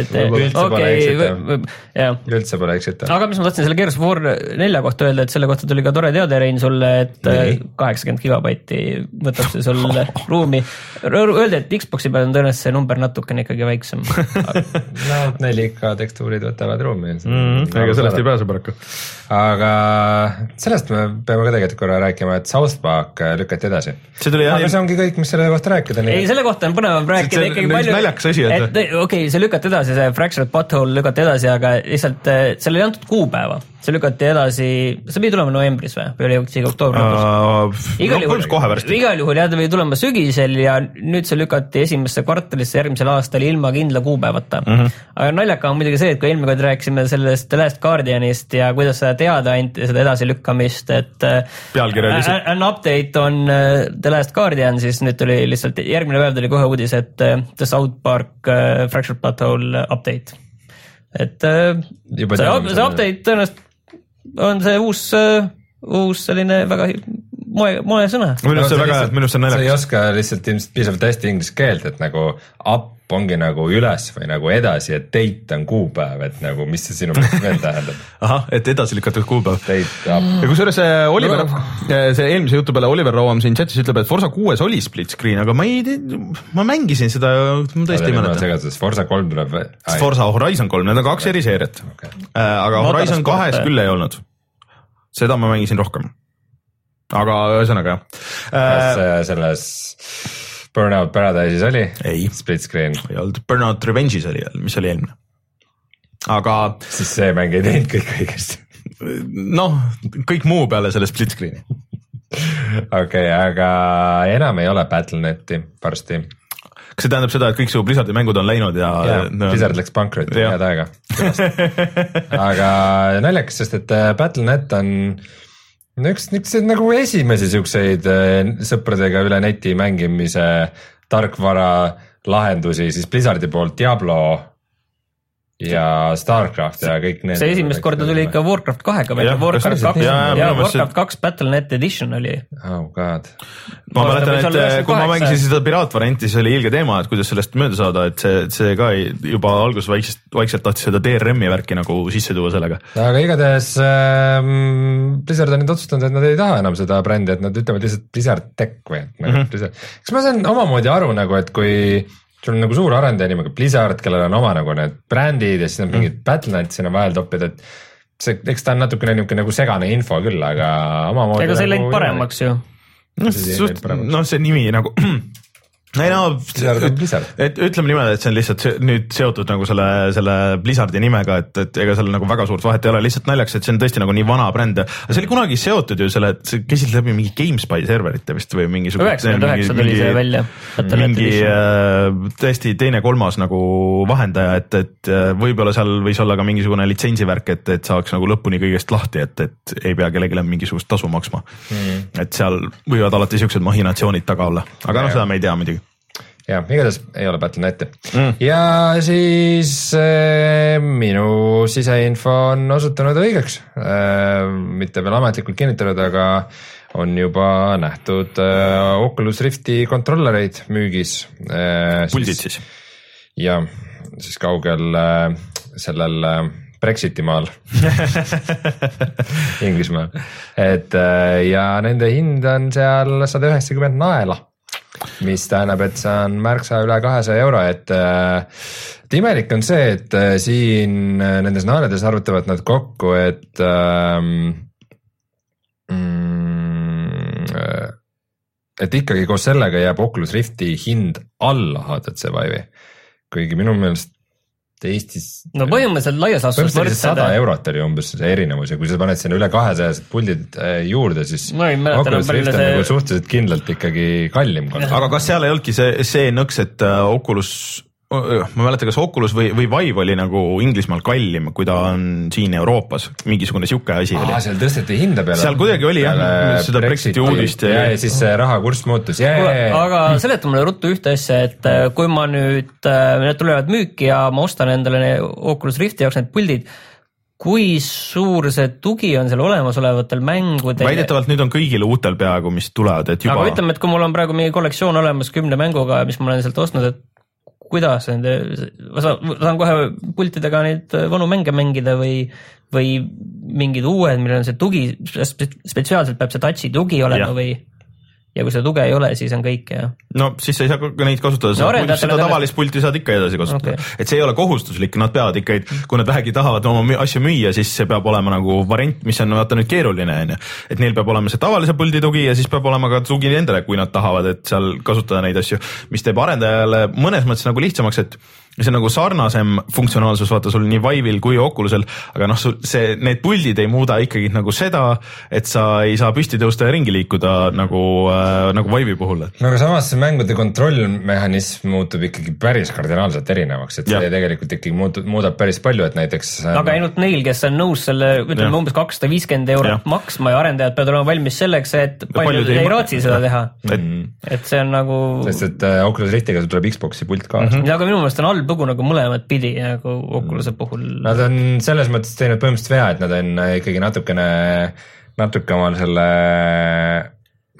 võib-olla. Üldse pole eksita. Aga mis ma tahtsin selle Gears of War nelja kohta öelda, et selle kohta tuli ka tore teade, Rein, sulle, et nee. kaheksakümmend gigabaiti võtab see sul ruumi. Öelda, et Xboxi peal on tõenäoliselt see number natukene ikkagi väiksem. No neli K tekstuurid võtavad ruumi. Mm, ega sellest ei pääse paraku. Aga sellest me peame ka tegelikult korra rääkima, et South Park lükati edasi. See tuli jah. Aga see ongi kõik, mis selle kohta rääkida. Ei, selle kohta on põnevam rääkida ikkagi palju. Naljakas asi, et... et okei, see lükati edasi, see Fractured Butthole lükati edasi, aga lihtsalt seal ei antud kuupäeva. See lükati edasi, see pidi tulema novembris või? Või oli isegi oktoobri lõpus? Uh, igal, juhul, igal juhul jah, ta pidi tulema sügisel ja nüüd see lükati esimesse kvartalisse järgmisel aastal ilma kindla kuupäevata. Mm-hmm. Aga naljaka on muidugi see, et kui eelmine kord rääkisime sellest The Last Guardianist ja kuidas seda teada anti, seda edasilükkamist, et an update on The Last Guardian, siis nüüd tuli lihtsalt, järgmine päev tuli kohe uudis, et The South Park Fractured Butthole update. Et Juba see, see update tõenäoliselt on see uus, uus selline väga moe, moe sõna. Minust see väga, minust see on naljakas. Sa ei oska lihtsalt ilmselt piisavalt hästi inglise keelt, et nagu up ongi nagu üles või nagu edasi, et date on kuupäev, et nagu mis see sinu mõttes veel tähendab? ahah, et edasi lükatud kuupäev. Date up. Ja kusjuures Oliver, see eelmise jutu peale Oliver Rauam siin chatis ütleb, et Forza kuues oli split screen, aga ma ei tea, ma mängisin seda ja ma tõesti ei mäleta. Forza kolm tuleb. Forza Horizon kolm, need on kaks eri seeriat. Okay. Aga Horizon kahes küll ei olnud. Seda ma mängisin rohkem. Aga ühesõnaga. Kas selles Burnout Paradise'is oli? Ei. Split screen? Ei olnud. Burnout Revenge'is oli, mis oli eelmine. Aga... Siis see mäng ei teinud kõik õigesti. Noh, kõik muu peale selle split screen'i. Okei, okay, aga enam ei ole Battle dot neti varsti. Kas see tähendab seda, et kõik su Blizzardi mängud on läinud ja... ja no, Blizzard läks pankrotti head aega. Aga naljakas, sest et Battle dot net on... üks niisuguseid nagu esimesi siukseid sõpradega üle neti mängimise tarkvara lahendusi, siis Blizzardi poolt Diablo ja Starcraft ja kõik need. See esimest korda tuli ikka Warcraft kahega välja, Warcraft kaks ja, ja Warcraft kaks Battle dot net Edition oli. Oh god. Ma mäletan, et kui ma mängisin seda piraatvarianti, siis oli ilge teema, et kuidas sellest mööda saada, et see, see ka juba alguses vaikselt, vaikselt tahtis seda D R M-i värki nagu sisse tuua sellega. Aga igatahes ähm, Blizzard on nüüd otsustanud, et nad ei taha enam seda brändi, et nad ütlevad lihtsalt Blizzard Tech või et mm -hmm. kas ma saan omamoodi aru nagu, et kui sul on nagu suur arendaja nimega Blizzard, kellel on oma nagu need brändid ja siis on mingid mm. Battle dot net sinna vahel toppid, et see, eks ta on natukene niuke nagu segane info küll, aga omamoodi ega see ei läinud paremaks ju. No, suht, no see nimi nagu ei no, et ütleme niimoodi, et see on lihtsalt nüüd seotud nagu selle, selle Blizzardi nimega, et, et ega seal nagu väga suurt vahet ei ole, lihtsalt naljaks, et see on tõesti nagu nii vana bränd. See oli kunagi seotud ju selle, et see käisid läbi mingi GameSpy serverite vist või mingi üheksakümmend üheksa tuli see välja. Mingi tõesti teine kolmas nagu vahendaja, et, et võib-olla seal võis olla ka mingisugune litsensivärk, et, et saaks nagu lõpuni kõigest lahti, et, et ei pea kellegile mingisugust tasu maksma. Mm. Et seal võivad alati siuksed mahinatsioonid taga olla, aga noh, seda me ei tea muidugi. Ja, igatahes ei ole Battle dot net mm. ja siis äh, minu siseinfo on osutunud õigeks äh, mitte veel ametlikult kinnitatud, aga on juba nähtud äh, Oculus Rifti kontrollereid müügis äh, puldid siis, siis. Ja siis kaugel äh, sellel äh, Brexiti maal Inglismaal, et äh, ja nende hind on seal sada üheksakümmend naela, mis tähendab, et see on märksa üle kahesaja euro, et äh, imelik on see, et äh, siin äh, nendes naelades arvutavad nad kokku, et äh, mm, et ikkagi koos sellega jääb Oculus Rifti hind alla H T C Vive'i, kuigi minu meelest Eestis no põhimõtteliselt laias laastus sada eurot oli umbes see erinevus ja kui sa paned sinna üle kahesajased puldid juurde, siis no, Oculus Rift on see... nagu suhteliselt kindlalt ikkagi kallim. Aga kas seal ei olnudki see, see nõks, et Oculus, ma mäletan, kas Oculus või, või Vive oli nagu Inglismaal kallim, kui ta on siin Euroopas, mingisugune siuke asi Aa, oli. Seal tõsteti hinda peale. Seal kuidagi oli jah, seda Brexiti uudist. Ja, ja siis raha kurss muutus. Ja, ja, ja. Aga seleta mulle ruttu ühte asja, et kui ma nüüd, need tulevad müüki ja ma ostan endale Oculus Rifti jaoks need puldid, kui suur see tugi on seal olemasolevatel mängudel? Väidetavalt nüüd on kõigile uutel peaaegu, mis tulevad, et juba... Aga ütleme, et kui mul on praegu mingi kollektsioon olemas kümne mänguga, mis ma olen sealt ostnud, et kuidas nende, ma saan kohe pultidega neid vanu mänge mängida või, või mingid uued, millel on see tugi, spetsiaalselt peab see touchi tugi olema ja. Või ja kui seda tuge ei ole, siis on kõik ja. No siis sa ei saa ka neid kasutada, no, muidu seda tavalist pulti saad ikka edasi kasutada okay. Et see ei ole kohustuslik, nad peavad ikka, kui nad vähegi tahavad oma asju müüa, siis see peab olema nagu variant, mis on vaata nüüd keeruline on ju. Et neil peab olema see tavalise puldi tugi ja siis peab olema ka tugi endale, kui nad tahavad, et seal kasutada neid asju, mis teeb arendajale mõnes mõttes nagu lihtsamaks, et see on nagu sarnasem funktsionaalsus, vaata sul nii Vive'il kui Oculusel, aga noh, see, need puldid ei muuda ikkagi nagu seda, et sa ei saa püsti tõusta ja ringi liikuda nagu, äh, nagu Vive'i puhul. No aga samas see mängude kontrollmehhanism muutub ikkagi päris kardinaalselt erinevaks, et see ja. Tegelikult ikkagi muutub, muudab päris palju, et näiteks aga ainult neil, kes on nõus selle, ütleme umbes kakssada viiskümmend eurot ja. Maksma ja arendajad peavad olema valmis selleks, et paljud ei raatsi seda teha. Et, et see on nagu sest et uh, Oculus Riftiga tuleb Xboxi pult kaasa. Mm-hmm. Ja aga minu meelest on all lugu nagu mõlemad pidi nagu Oculus'e puhul. Nad on selles mõttes teinud põhimõtteliselt vea, et nad on ikkagi natukene, natuke omal selle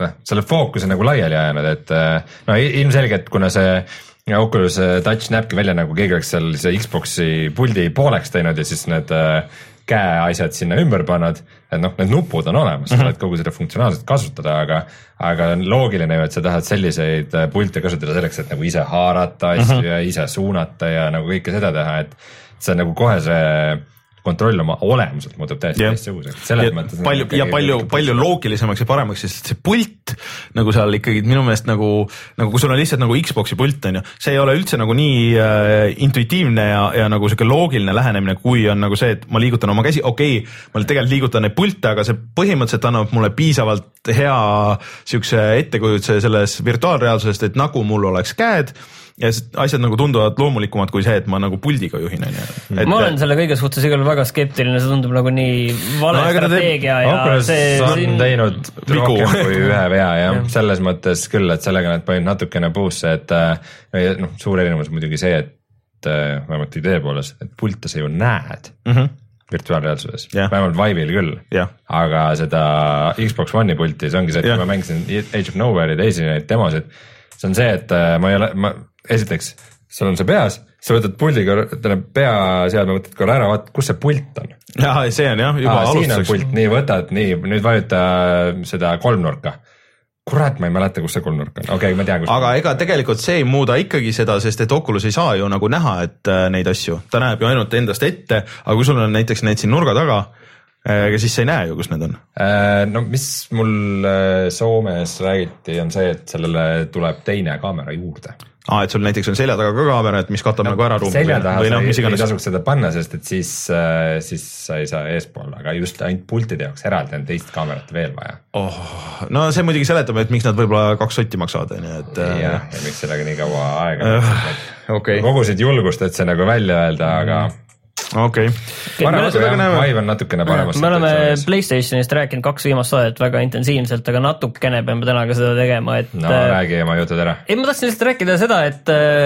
selle fookus on nagu laiali ajanud, et no ilmselgelt, kuna see Oculus Touch näebki välja nagu keegi oleks seal see Xbox'i puldi pooleks teinud ja siis need käeasjad sinna ümber pannud, et noh, need nupud on olemas, sa mm -hmm. saad kogu seda funktsionaalselt kasutada, aga aga on loogiline ju, et sa tahad selliseid pilte kasutada selleks, et nagu ise haarata asju mm -hmm. ja ise suunata ja nagu kõike seda teha, et see on nagu kohe see kontroll oma olemuselt muutub täiesti teistsuguseks. palju ja palju, palju loogilisemaks ja paremaks, sest see pult nagu seal ikkagi minu meelest nagu, nagu kui sul on lihtsalt nagu Xbox'i pult on ju, see ei ole üldse nagu nii äh, intuitiivne ja, ja nagu siuke loogiline lähenemine, kui on nagu see, et ma liigutan oma käsi, okei okay,, ma tegelikult liigutan neid pilte, aga see põhimõtteliselt annab mulle piisavalt hea siukse ettekujutuse selles virtuaalreaalsusest, et nagu mul oleks käed ja asjad nagu tunduvad loomulikumad kui see, et ma nagu puldiga juhin. Et ma olen selle kõige suhtes igal väga skeptiline, see tundub nagu nii vale no, strateegia ja Oculus see on siin... teinud rohkem kui ühe vea ja selles mõttes küll, et sellega nad panid natukene puusse, et noh, suur erinevus muidugi see, et vähemalt idee poolest, et pulte sa ju näed mm -hmm. virtuaalreaalsuses, vähemalt Vive'il küll, ja. aga seda Xbox One'i pulti, see ongi see, et ja. kui ma mängisin Age of Nowhere'i teisi neid demosid, see on see, et ma ei ole, ma esiteks, sul on see peas, sa võtad puldiga, tähendab peaseadme võtad korra ära, vaat kus see pult on. jaa, see on jah, juba alustuseks. Siin on pult, nii võtad, nii, nüüd vajuta seda kolmnurka. Kurat, ma ei mäleta, kus see kolmnurk on, okei okay,, ma tean, kus. aga ega tegelikult see ei muuda ikkagi seda, sest et Oculus ei saa ju nagu näha, et neid asju, ta näeb ju ainult endast ette, aga kui sul on näiteks neid siin nurga taga, aga siis sa ei näe ju, kus need on. No mis mul Soomes räägiti, on see, et sellele tuleb teine kaamera juurde. Aa, et sul näiteks on selja taga ka kaamera, et mis katab no, nagu ära ruumi. Selja taha no, sa ei, ei tasuks seda panna, sest et siis, siis sa ei saa eespool, aga just ainult pultide jaoks eraldi on teist kaamerat veel vaja. Oh, no see muidugi seletab, et miks nad võib-olla kaks sotti maksavad. Et, ja, ja miks sellega nii kaua aega uh, okay. kogusid julgust, et see nagu välja öelda, aga okei okay. Vive on natukene paremas. Me oleme PlayStationist rääkinud kaks viimast saadet väga intensiivselt, aga natukene peame täna ka seda tegema, et no räägi oma jutud ära. Ei, ma tahtsin lihtsalt rääkida seda, et,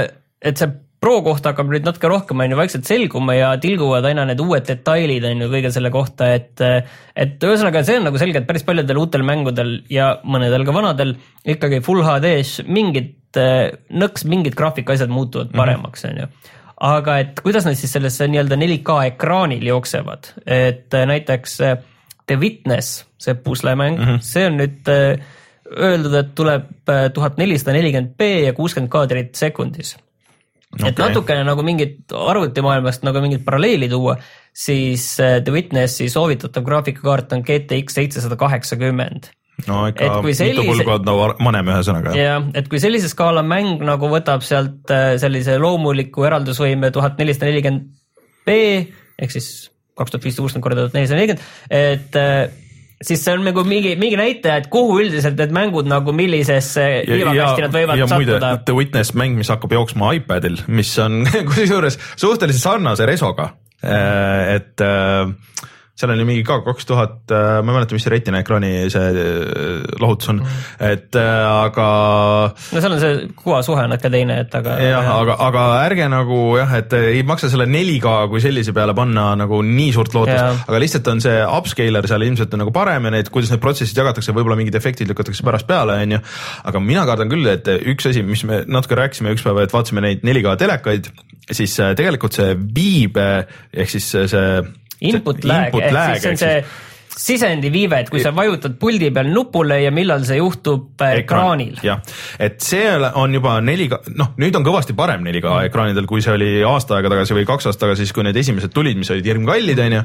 et see Pro kohta hakkab nüüd natuke rohkem on ju vaikselt selguma ja tilguvad aina need uued detailid on ju kõige selle kohta, et et ühesõnaga see on nagu selge, et päris paljudel uutel mängudel ja mõnedel ka vanadel ikkagi Full H D-s mingid nõks, mingid graafika asjad muutuvad paremaks on ju. Aga et kuidas nad siis sellesse nii-öelda neli K ekraanil jooksevad, et näiteks The Witness, see puslemäng, mm -hmm. see on nüüd öeldud, et tuleb tuhat nelisada nelikümmend p ja kuuskümmend kaadrit sekundis. Okay. Et natukene nagu mingit arvutimaailmast nagu mingit paralleeli tuua, siis The Witnessi soovitatav graafikakaart on G T X seitsesada kaheksakümmend. No ikka mitu sellise... põlvkonda vanem ühe sõnaga. Ja, et kui sellise skaala mäng nagu võtab sealt sellise loomuliku eraldusvõime tuhat nelisada nelikümmend p, ehk siis kaks tuhat viissada kuuskümmend korda tuhat nelisada nelikümmend, et siis see on nagu mingi, mingi näitaja, et kuhu üldiselt need mängud nagu millisesse liivakasti nad võivad ja sattuda. Ja muide, The Witness mäng, mis hakkab jooksma iPadil, mis on kusjuures suhteliselt sarnase resoga, et seal on ju mingi ka kaks tuhat, ma ei mäleta, mis see retina ekraani see lahutus on, et aga no seal on see kuvasuhe natuke teine, et aga jah, aga, aga ärge nagu jah, et ei maksa selle neli K kui sellise peale panna nagu nii suurt lootust, aga lihtsalt on see upscaler seal ilmselt on nagu parem ja need, kuidas need protsessid jagatakse, võib-olla mingid efektid lükatakse pärast peale, on ju, aga mina kardan küll, et üks asi, mis me natuke rääkisime üks päeva, et vaatasime neid neli K telekaid, siis tegelikult see viibe ehk siis see input lag, ehk siis see on see sisendi viive, et kui sa vajutad puldi peal nupule ja millal see juhtub ekraanil. jah, et see on juba neli K, noh nüüd on kõvasti parem neli K mm. ekraanidel, kui see oli aasta aega tagasi või kaks aastat tagasi, siis kui need esimesed tulid, mis olid hirmkallid, on ju,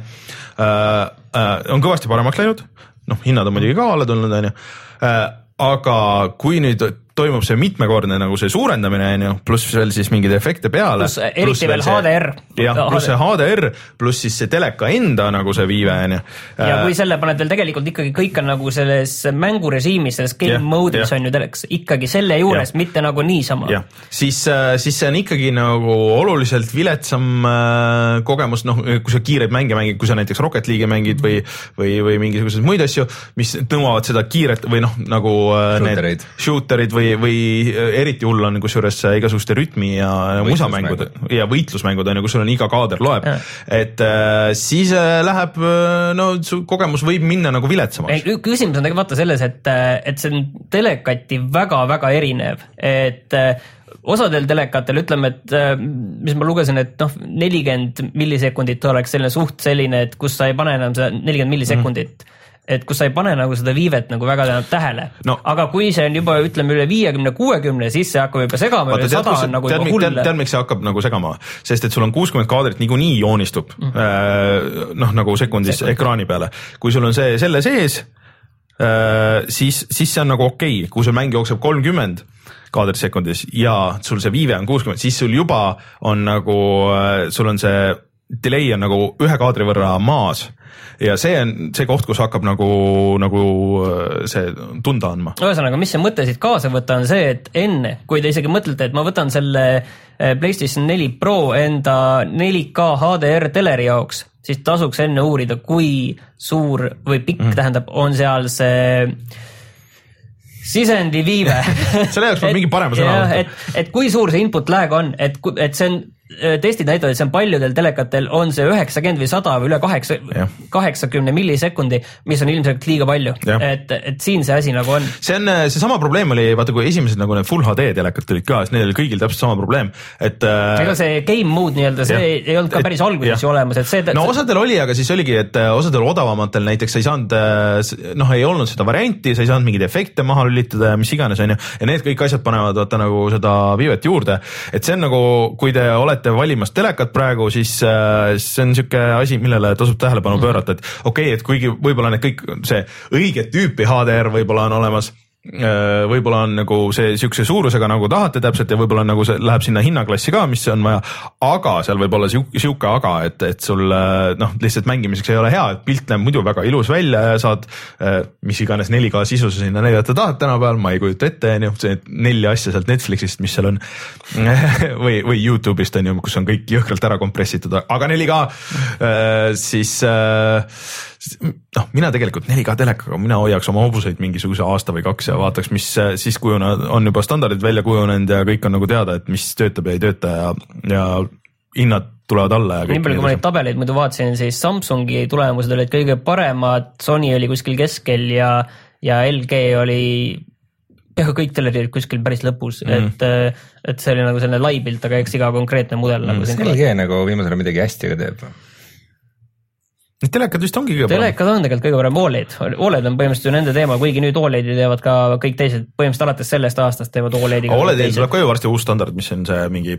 on kõvasti paremaks läinud, noh hinnad on muidugi ka alla tulnud, on ju, aga kui nüüd toimub see mitmekordne nagu see suurendamine, on ju, pluss veel siis mingeid efekte peale. Plus eriti plus veel H D R. jah, pluss see H D R, pluss siis see teleka enda nagu see viive, on ju. Ja kui selle paned veel tegelikult ikkagi kõik on nagu selles mängurežiimis, selles game ja, mode'is ja. On ju teleks ikkagi selle juures, ja. Mitte nagu niisama. jah, siis, siis see on ikkagi nagu oluliselt viletsam kogemus, noh, kui sa kiireid mänge mängid, kui sa näiteks Rocket League'i mängid või, või, või mingisuguseid muid asju, mis nõuavad seda kiiret või noh, nagu shooterid. Need shooterid või või, või eriti hull on kusjuures igasuguste rütmi ja musamängud ja võitlusmängud on ju, kus sul on iga kaader loeb, ja. et äh, siis äh, läheb, no su kogemus võib minna nagu viletsamaks. Küsimus on tegelikult vaata selles, et, et see on telekati väga-väga erinev, et osadel telekatel ütleme, et mis ma lugesin, et noh, nelikümmend millisekundit oleks selline suht selline, et kus sa ei pane enam seda nelikümmend millisekundit mm. et kus sa ei pane nagu seda viivet nagu väga tähele no., aga kui see on juba ütleme üle viiekümne kuuekümne, siis see hakkab juba segama ja sada on nagu tead, juba hull. Tead, tead, miks see hakkab nagu segama, sest et sul on kuuskümmend kaadrit niikuinii joonistub mm. äh, noh, nagu sekundis Sekund. ekraani peale. Kui sul on see selle sees, äh, siis, siis see on nagu okei okay. Kui sul mäng jookseb kolmkümmend kaadrit sekundis ja sul see viive on kuuskümmend, siis sul juba on nagu, sul on see delay on nagu ühe kaadri võrra maas ja see on see koht, kus hakkab nagu, nagu see tunda andma. Ühesõnaga, mis see mõte siit kaasa võtta on see, et enne, kui te isegi mõtlete, et ma võtan selle PlayStation neli Pro enda neli K H D R teleri jaoks, siis tasuks enne uurida, kui suur või pikk mm. tähendab, on seal see sisendi viive. Selle jaoks peab mingi parema sõna võtta. Et, et kui suur see input lag on, et, et see on testid näitavad, et see on paljudel telekatel on see üheksakümmend või sada või üle kaheksa, kaheksakümne millisekundi, mis on ilmselt liiga palju. Et, et siin see asi nagu on. See on, see sama probleem oli, vaata kui esimesed nagu need Full H D telekat tulid ka, siis neil oli kõigil täpselt sama probleem. Et, ega see game mode nii-öelda, see ja. ei olnud ka päris alguses ju olemas. Et see, no osadel oli, aga siis oligi, et osadel odavamatel näiteks sa ei saanud, noh ei olnud seda varianti, sa ei saanud mingeid efekte maha lülitada ja mis iganes on ju. Ja need kõik asjad panevad vaata nagu seda viivet juurde. Et see on nagu, kui te olete valimas telekat praegu, siis äh, see on siuke asi, millele tasub tähelepanu pöörata, et okei okay,, et kuigi võib-olla need kõik, see õige tüüpi H D R võib-olla on olemas, äh, võib-olla on nagu see siukse suurusega nagu tahate täpselt ja võib-olla nagu see läheb sinna hinnaklassi ka, mis on vaja, aga seal võib olla siuke, siuke aga, et, et sul noh, lihtsalt mängimiseks ei ole hea, et pilt näeb muidu väga ilus välja ja saad äh, mis iganes neli K sisuse sinna näidata tahad tänapäeval, ma ei kujuta ette, on ju, see nelja asja sealt Netflixist, mis seal on või, või YouTube'ist on ju, kus on kõik jõhkralt ära kompressitud, aga neli K äh, siis äh, noh, mina tegelikult neli K telekaga, mina hoiaks oma hobuseid mingisuguse aasta või kaks ja vaataks, mis siis kujuna on juba standardid välja kujunenud ja kõik on nagu teada, et mis töötab ja ei tööta ja, ja hinnad tulevad alla. Nii palju, kui ma neid tabeleid muidu vaatasin, siis Samsungi tulemused olid kõige paremad, Sony oli kuskil keskel ja, ja L G oli peaaegu kõik telerid kuskil päris lõpus, mm. et, et see oli nagu selline laipilt, aga eks iga konkreetne mudel mm. nagu L G nagu viimasel midagi hästi ka teeb. Need telekad vist ongi kõige parem. Telekad on tegelikult kõige parem O L E D. O L E D on põhimõtteliselt ju nende teema, kuigi nüüd O L E D teevad ka kõik teised, põhimõtteliselt alates sellest aastast teevad O L E D. O L E D tuleb ka ju varsti uus standard, mis on see mingi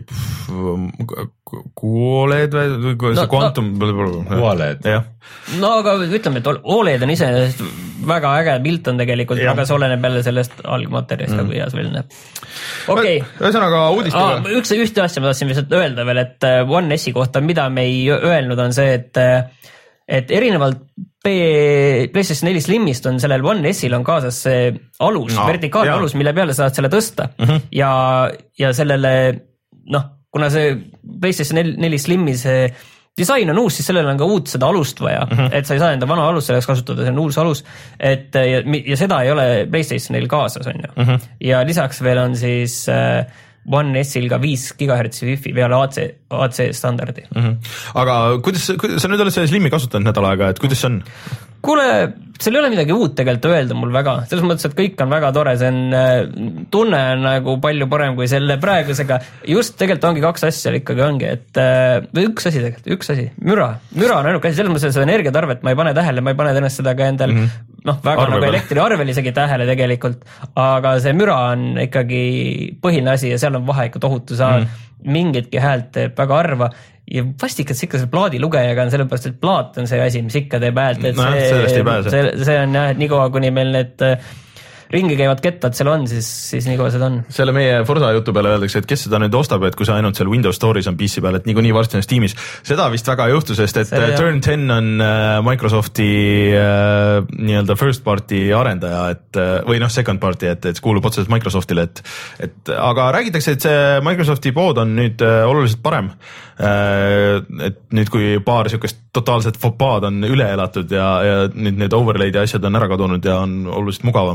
Q O L E D või see no, Quantum no, O L E D. No aga ütleme, et O L E D on ise väga äge pilt on tegelikult, aga see oleneb jälle sellest algmaterjalist mm. ja see veel näeb. Okei. Okay. Ühesõnaga uudistega. Ah, üks ühte asja ma tahtsin lihtsalt öelda veel, et One S-i kohta, mida me ei öelnud, on see, et et erinevalt PlayStation neli Slimist on sellel One S-il on kaasas see alus, no, vertikaalne alus, mille peale saad selle tõsta mm -hmm. ja, ja sellele, noh, kuna see PlayStation neli Slimi see disain on uus, siis sellel on ka uut seda alust vaja, mm -hmm. et sa ei saa enda vana alust selleks kasutada, see on uus alus, et ja, ja seda ei ole PlayStationil kaasas, on ju mm. -hmm. Ja lisaks veel on siis äh, One S-il ka viis gigahertsi wifi peale A C, A C standardi. Mm -hmm. Aga kuidas, kuidas sa nüüd oled selle Slimi kasutanud nädal aega, et kuidas see on? Kuule, seal ei ole midagi uut tegelikult öelda mul väga, selles mõttes, et kõik on väga tore, see on, tunne on nagu palju parem kui selle praegusega, just tegelikult ongi kaks asja ikkagi ongi, et või üks asi tegelikult, üks asi, müra, müra on ainuke asi, selles mõttes, et seda energiatarvet ma ei pane tähele, ma ei pane tõenäoliselt seda ka endal mm -hmm. noh, väga Arve nagu elektriarvel isegi tähele tegelikult, aga see müra on ikkagi põhiline asi ja seal on vahe ikka tohutu, saa mm. mingitki häält teeb väga harva ja vastikad see ikka see plaadilugejaga on sellepärast, et plaat on see asi, mis ikka teeb häält, et no, see, see, see on jah, et niikaua kuni meil need ringi käivad kettad seal on, siis, siis nii kaua seda on. Selle meie Forza jutu peale öeldakse, et kes seda nüüd ostab, et kui see ainult seal Windows Store'is on P C peal, et niikuinii varsti on Steamis. Seda vist väga ei juhtu, sest et see, Turn ten on Microsofti äh, nii-öelda first party arendaja, et või noh, second party, et, et kuulub otseselt Microsoftile, et, et aga räägitakse, et see Microsofti pood on nüüd äh, oluliselt parem. Äh, et nüüd, kui paar siukest totaalset fopaad on üle elatud ja, ja nüüd need overlaid ja asjad on ära kadunud ja on oluliselt mugavam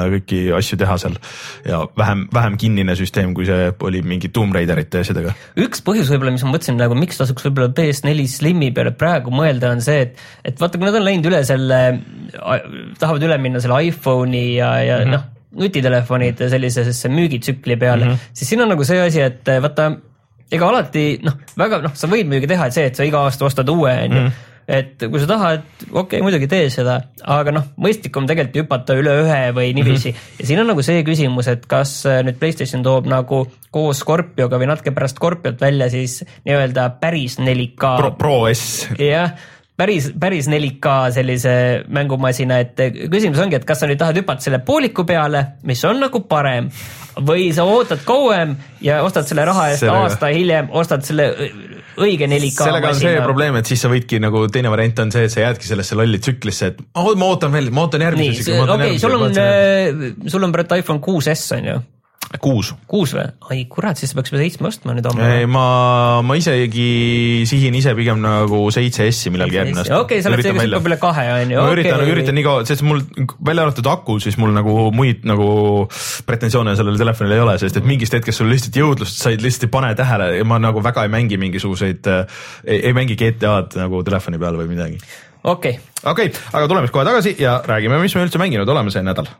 kõiki asju teha seal ja vähem, vähem kinnine süsteem, kui see oli mingi Tomb Raiderite asjadega. Üks põhjus võib-olla, mis ma mõtlesin nagu, miks tasuks võib-olla P S neli Slimi peale praegu mõelda on see, et, et vaata, kui nad on läinud üle selle, tahavad üle minna selle iPhone'i ja, ja mm-hmm. noh, nutitelefonid sellisesse müügitsükli peale, mm-hmm. siis siin on nagu see asi, et vaata, ega alati, noh, väga, noh, sa võid muidugi teha, et see, et sa iga aasta ostad uue, mm-hmm. et kui sa tahad, okei okay,, muidugi tee seda, aga noh, mõistlikum tegelikult hüpata üle ühe või niiviisi mm-hmm. ja siin on nagu see küsimus, et kas nüüd PlayStation toob nagu koos Scorpioga või natuke pärast Scorpiot välja siis nii-öelda päris neli K Pro, Pro S. jah, päris, päris neli K sellise mängumasina, et küsimus ongi, et kas sa nüüd tahad hüpata selle pooliku peale, mis on nagu parem, või sa ootad kauem ja ostad selle raha eest sellega. Aasta hiljem, ostad selle õige neli K sellega on see probleem, et siis sa võidki nagu teine variant on see, et sa jäädki sellesse lolli tsüklisse, et oh, ma ootan veel, ma ootan järgmises. Nii, okei, okay, sul on, sul on praegu iPhone kuus S on ju? Kuus. Kuus või? Ai, kurat, siis sa peaks juba seitsme ostma nüüd homme. Ma, ma isegi sihin ise pigem nagu seitse S-i millalgi järgmine aasta. Okei, sa oled see, kes juba üle kahe on ju. Ma okay. üritan, üritan nii kaua, sest mul välja arvatud aku, siis mul nagu muid nagu pretensioone sellele telefonile ei ole, sest et mingist hetkest sul lihtsalt jõudlust said lihtsalt ei pane tähele ja ma nagu väga ei mängi mingisuguseid, ei, ei mängi G T A-d nagu telefoni peal või midagi. Okei. Okei, aga tuleme kohe tagasi ja räägime, mis me üldse mänginud oleme see nädal.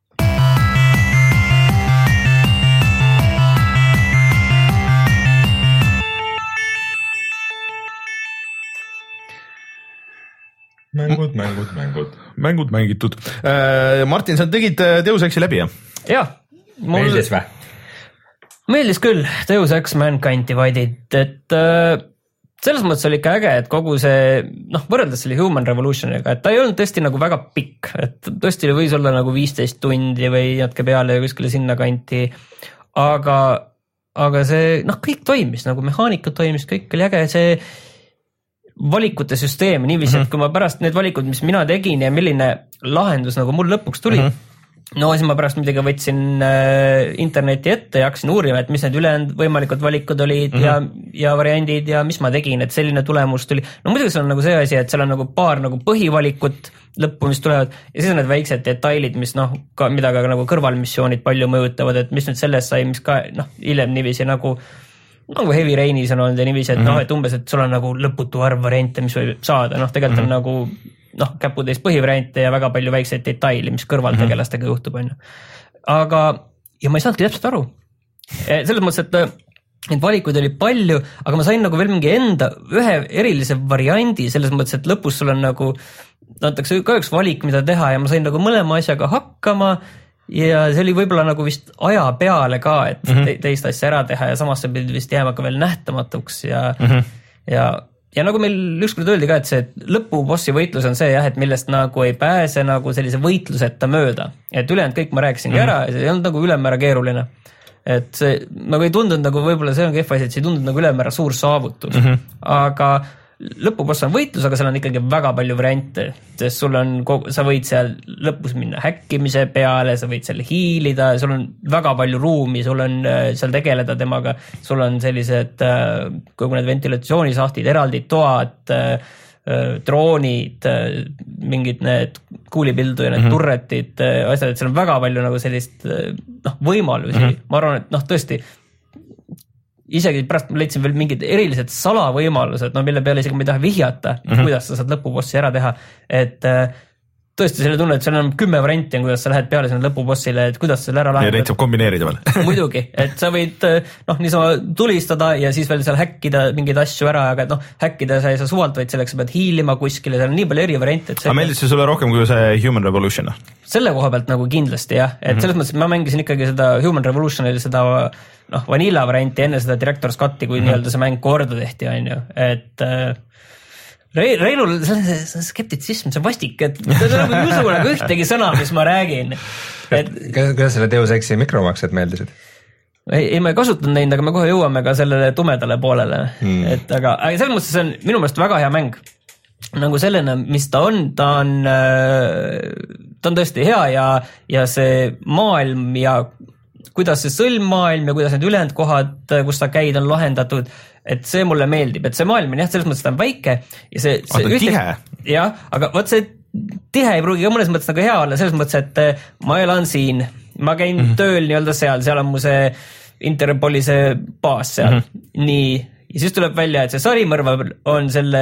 mängud, mängud, mängud. Mängud mängitud. Martin, sa tegid Deus Exi läbi, jah? Jah. Mul... Meeldis või? Meeldis küll, Deus Ex Mankind Divided, et äh, selles mõttes oli ikka äge, et kogu see, noh, võrreldes selle Human Revolutioniga, et ta ei olnud tõesti nagu väga pikk, et tõesti võis olla nagu viisteist tundi või natuke peale ja kuskile sinna kanti, aga, aga see, noh, kõik toimis, nagu mehaanikud toimis, kõik oli äge, see valikute süsteem niiviisi, mm-hmm. et kui ma pärast need valikud, mis mina tegin ja milline lahendus nagu mul lõpuks tuli, mm-hmm. no siis ma pärast midagi võtsin äh, interneti ette ja hakkasin uurima, et mis need ülejäänud võimalikud valikud olid mm-hmm. ja, ja variandid ja mis ma tegin, et selline tulemus tuli. No muidugi see on nagu see asi, et seal on nagu paar nagu põhivalikut lõppu, mis tulevad ja siis on need väiksed detailid, mis noh, ka, mida ka nagu kõrvalmissioonid palju mõjutavad, et mis nüüd sellest sai, mis ka noh, hiljem niiviisi nagu nagu Heavy Rainis on olnud ja niiviisi, et mm-hmm. noh, et umbes, et sul on nagu lõputu arv variante, mis võib saada, noh, tegelikult mm-hmm. on nagu noh, käputäis põhivariante ja väga palju väikseid detaili, mis kõrvaltegelastega mm-hmm. juhtub, on ju. Aga, ja ma ei saanudki täpselt aru. Selles mõttes, et neid valikuid oli palju, aga ma sain nagu veel mingi enda ühe erilise variandi, selles mõttes, et lõpus sul on nagu, antakse ka üks valik, mida teha ja ma sain nagu mõlema asjaga hakkama ja see oli võib-olla nagu vist aja peale ka, et mm-hmm. teist asja ära teha ja samas see pidi vist jääma ka veel nähtamatuks ja, mm-hmm. ja, ja nagu meil ükskord öeldi ka, et see lõpubossi võitlus on see jah, et millest nagu ei pääse nagu sellise võitluseta mööda, et ülejäänud kõik ma rääkisingi mm-hmm. ära ja see ei olnud nagu ülemäära keeruline, et see nagu ei tundunud nagu võib-olla see on kehv asi, et see ei tundunud nagu ülemäära suur saavutus mm-hmm. aga lõpuboss on võitlus, aga seal on ikkagi väga palju variante, sest sul on, sa võid seal lõpus minna häkkimise peale, sa võid seal hiilida, sul on väga palju ruumi, sul on seal tegeleda temaga, sul on sellised kogu need ventilatsioonisahtid, eraldi toad, droonid, mingid need kuulipildu ja need mm-hmm. turretid, asjad, et seal on väga palju nagu sellist noh, võimalusi, mm-hmm. ma arvan, et noh, tõesti isegi pärast ma leidsin veel mingid erilised salavõimalused, no mille peale isegi ma ei taha vihjata, mm-hmm. kuidas sa saad lõpubossi ära teha, et tõesti selle tunne, et seal on kümme varianti, kuidas sa lähed peale sinna lõpubossile, et kuidas selle ära lahendada. Ja neid saab kombineerida veel. Muidugi, et sa võid noh, niisama tulistada ja siis veel seal häkkida mingeid asju ära, aga noh, häkkida sa ei saa suvalt, vaid selleks sa pead hiilima kuskile, seal on nii palju eri variante. Aga meeldis see sulle rohkem kui see Human Revolution? Selle koha pealt nagu kindlasti jah, et mm-hmm. selles mõttes, et ma mängisin ikkagi seda Human Revolutionil seda noh, vanilla varianti enne seda Director's Cut'i, kui mm-hmm. nii-öelda see mäng korda tehti, on ju, et äh, Reinul, see on skeptitsism, see on vastik, et ta nagu ei usu nagu ühtegi sõna, mis ma räägin. Et, kuidas selle Deus Exi mikromaksed meeldisid? Ei, ei, ma ei kasutanud neid, aga me kohe jõuame ka sellele tumedale poolele. Mm. Et, aga, aga selles mõttes see on minu meelest väga hea mäng. Nagu sellena, mis ta on, ta on, ta on tõesti hea ja, ja see maailm ja kuidas see sõlmmaailm ja kuidas need ülejäänud kohad, kus sa käid, on lahendatud, et see mulle meeldib, et see maailm on jah, selles mõttes ta on väike ja see, see ühte, tihe. jah, aga võt see tihe ei pruugi ka mõnes mõttes nagu hea olla, selles mõttes, et ma elan siin, ma käin mm -hmm. tööl nii-öelda seal, seal on mu see Interpoli see baas seal, mm -hmm. nii, ja siis tuleb välja, et see sarimõrvar on selle,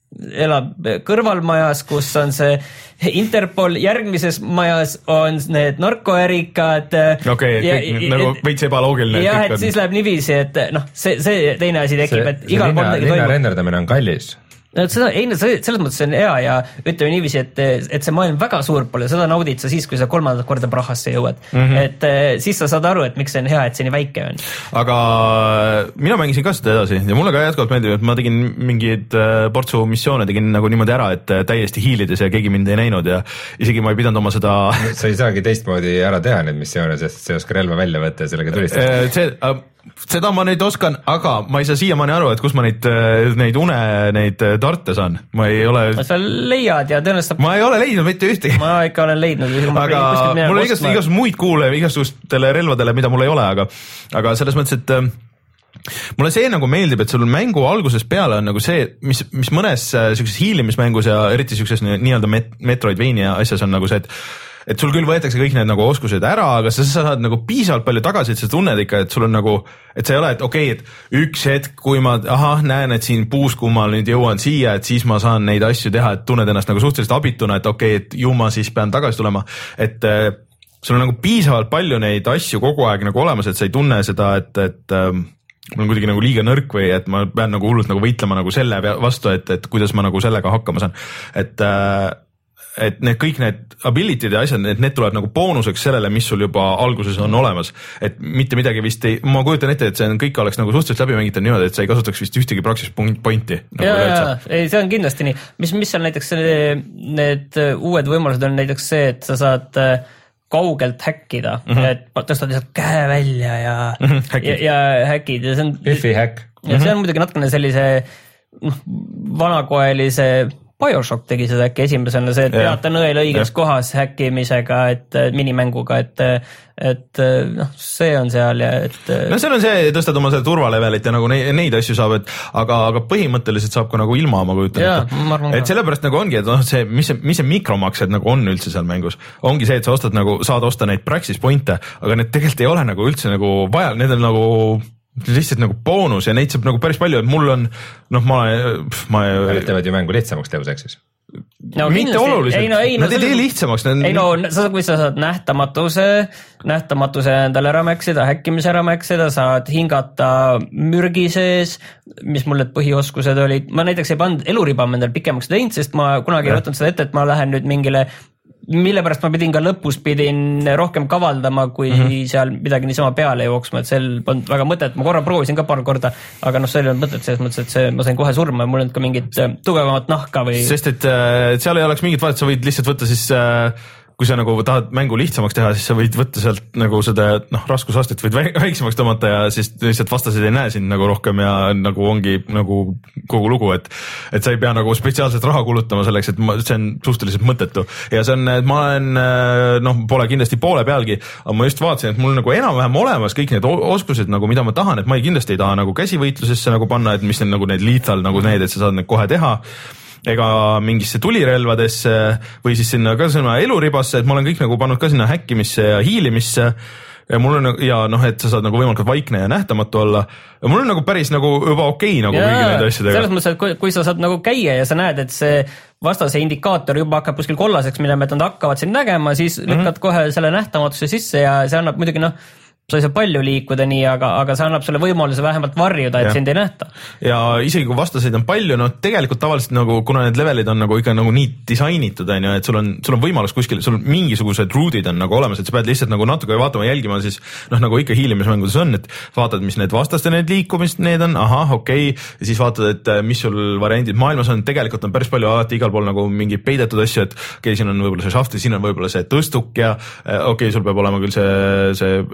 elab kõrvalmajas, kus on see Interpol, järgmises majas on need narkoärikad. okei okay,, nagu veits ebaloogiline. jah, et siis läheb niiviisi, et noh, see, see teine asi tekib, et igal pool midagi toimub. Linna renderdamine on kallis. no seda, ei no selles mõttes on hea ja ütleme niiviisi, et, et see maailm väga suur pole, seda naudid sa siis, kui sa kolmandat korda Prahasse jõuad mm. -hmm. et siis sa saad aru, et miks see on hea, et see nii väike on. aga mina mängisin ka seda edasi ja mulle ka jätkuvalt meeldib, et ma tegin mingeid portsu missioone tegin nagu niimoodi ära, et täiesti hiilides ja keegi mind ei näinud ja isegi ma ei pidanud oma seda sa ei saagi teistmoodi ära teha neid missioone, sest sa ei oska relva välja võtta ja sellega tulistada. see seda ma nüüd oskan, aga ma ei saa siiamaani aru, et kus ma neid, neid une, neid tarte saan, ma ei ole. sa leiad ja tõenäoliselt. ma ei ole leidnud mitte ühtegi. ma ikka olen leidnud. aga mul on igasugust, igasugust muid kuule igasugustele relvadele, mida mul ei ole, aga, aga selles mõttes, et mulle see nagu meeldib, et sul mängu algusest peale on nagu see, mis, mis mõnes siukses hiilimismängus ja eriti siukses nii-öelda met, Metroidvania asjas on nagu see, et et sul küll võetakse kõik need nagu oskused ära, aga sa saad nagu piisavalt palju tagasi, et sa tunned ikka, et sul on nagu, et sa ei ole, et okei okay,, et üks hetk, kui ma ahah, näen, et siin puuskummal nüüd jõuan siia, et siis ma saan neid asju teha, et tunned ennast nagu suhteliselt abituna, et okei okay,, et ju ma siis pean tagasi tulema, et äh, sul on nagu piisavalt palju neid asju kogu aeg nagu olemas, et sa ei tunne seda, et, et äh, mul on kuidagi nagu liiga nõrk või et ma pean nagu hullult nagu võitlema nagu selle vastu, et, et kuidas ma nagu sellega hakkama saan, et äh, et need kõik need ability'd ja asjad, need, need tuleb nagu boonuseks sellele, mis sul juba alguses on olemas, et mitte midagi vist ei, ma kujutan ette, et see on, kõik oleks nagu suhteliselt läbi mängitud niimoodi, et sa ei kasutaks vist ühtegi praxis pointi nagu. ja, ja, ei, see on kindlasti nii, mis, mis on näiteks need uued võimalused on näiteks see, et sa saad kaugelt häkkida mm, -hmm. et tõstad lihtsalt käe välja ja mm -hmm, ja, ja häkid ja see on Wi-Fi häkk. ja see on muidugi natukene sellise noh, vanakoelise BioShock tegi seda äkki esimesena, see, et peata nõel õiges ja. kohas häkkimisega, et minimänguga, et, et noh, see on seal ja et. no seal on see, tõstad oma selle turvalevelit ja nagu neid, neid asju saab, et aga, aga põhimõtteliselt saab ka nagu ilma, ma kujutan ette. et sellepärast nagu ongi, et noh, see, mis see, mis see mikromaksed nagu on üldse seal mängus, ongi see, et sa ostad nagu, saad osta neid praxis pointe, aga need tegelikult ei ole nagu üldse nagu vaja, need on nagu lihtsalt nagu boonus ja neid saab nagu päris palju, et mul on, noh, ma, ma. Need teevad ju mängu lihtsamaks Deus Exis. No, mitte oluliselt, ei, no, ei, nad ei tee lihtsamaks. ei no, sa, kui sa saad nähtamatuse, nähtamatuse endale ära mäksida, häkkimise ära mäksida, saad hingata mürgi sees, mis mul need põhioskused olid, ma näiteks ei pannud eluriba endale pikemaks teinud, sest ma kunagi ei võtnud seda ette, et ma lähen nüüd mingile mille pärast ma pidin ka lõpus pidin rohkem kavaldama, kui mm -hmm. seal midagi niisama peale jooksma, et seal polnud väga mõtet, ma korra proovisin ka paar korda, aga noh, see ei olnud mõtet selles mõttes, et see, ma sain kohe surma ja mul ei olnud ka mingit tugevamat nahka või. sest et äh, seal ei oleks mingit vahet, sa võid lihtsalt võtta siis äh, kui sa nagu tahad mängu lihtsamaks teha, siis sa võid võtta sealt nagu seda noh, raskusastet võid väiksemaks tõmmata ja siis lihtsalt vastased ei näe sind nagu rohkem ja nagu ongi nagu kogu lugu, et et sa ei pea nagu spetsiaalselt raha kulutama selleks, et ma, see on suhteliselt mõttetu ja see on, et ma olen noh, pole kindlasti poole pealgi, aga ma just vaatasin, et mul nagu enam-vähem olemas kõik need oskused nagu, mida ma tahan, et ma ei kindlasti ei taha nagu käsivõitlusesse nagu panna, et mis on nagu need lethal nagu need, et sa saad need kohe teha ega mingisse tulirelvadesse või siis sinna ka sinna eluribasse, et ma olen kõik nagu pannud ka sinna häkkimisse ja hiilimisse ja mul on ja noh, et sa saad nagu võimalikult vaikne ja nähtamatu olla ja mul on nagu päris nagu juba okei okay, nagu kõigi nende asjadega. selles mõttes, et kui, kui sa saad nagu käia ja sa näed, et see vastase indikaator juba hakkab kuskil kollaseks minema, et nad hakkavad sind nägema, siis lükkad mm -hmm. kohe selle nähtamatuse sisse ja see annab muidugi noh, sa ei saa palju liikuda nii, aga, aga see annab sulle võimaluse vähemalt varjuda, et ja. sind ei nähta. ja isegi kui vastaseid on palju, no tegelikult tavaliselt nagu, kuna need levelid on nagu ikka nagu nii disainitud, on ju, et sul on, sul on võimalus kuskil, sul mingisugused ruudid on nagu olemas, et sa pead lihtsalt nagu natuke vaatama, jälgima siis noh, nagu ikka hiilimismängudes on, et vaatad, mis need vastaste need liikumist need on, ahah, okei okay. ja siis vaatad, et mis sul variandid maailmas on, tegelikult on päris palju alati igal pool nagu mingeid peidetud asju, et okei okay,, siin on võib-olla see šaft ja siin on võib-olla see tõstuk ja okei okay,, sul peab olema küll see, see energia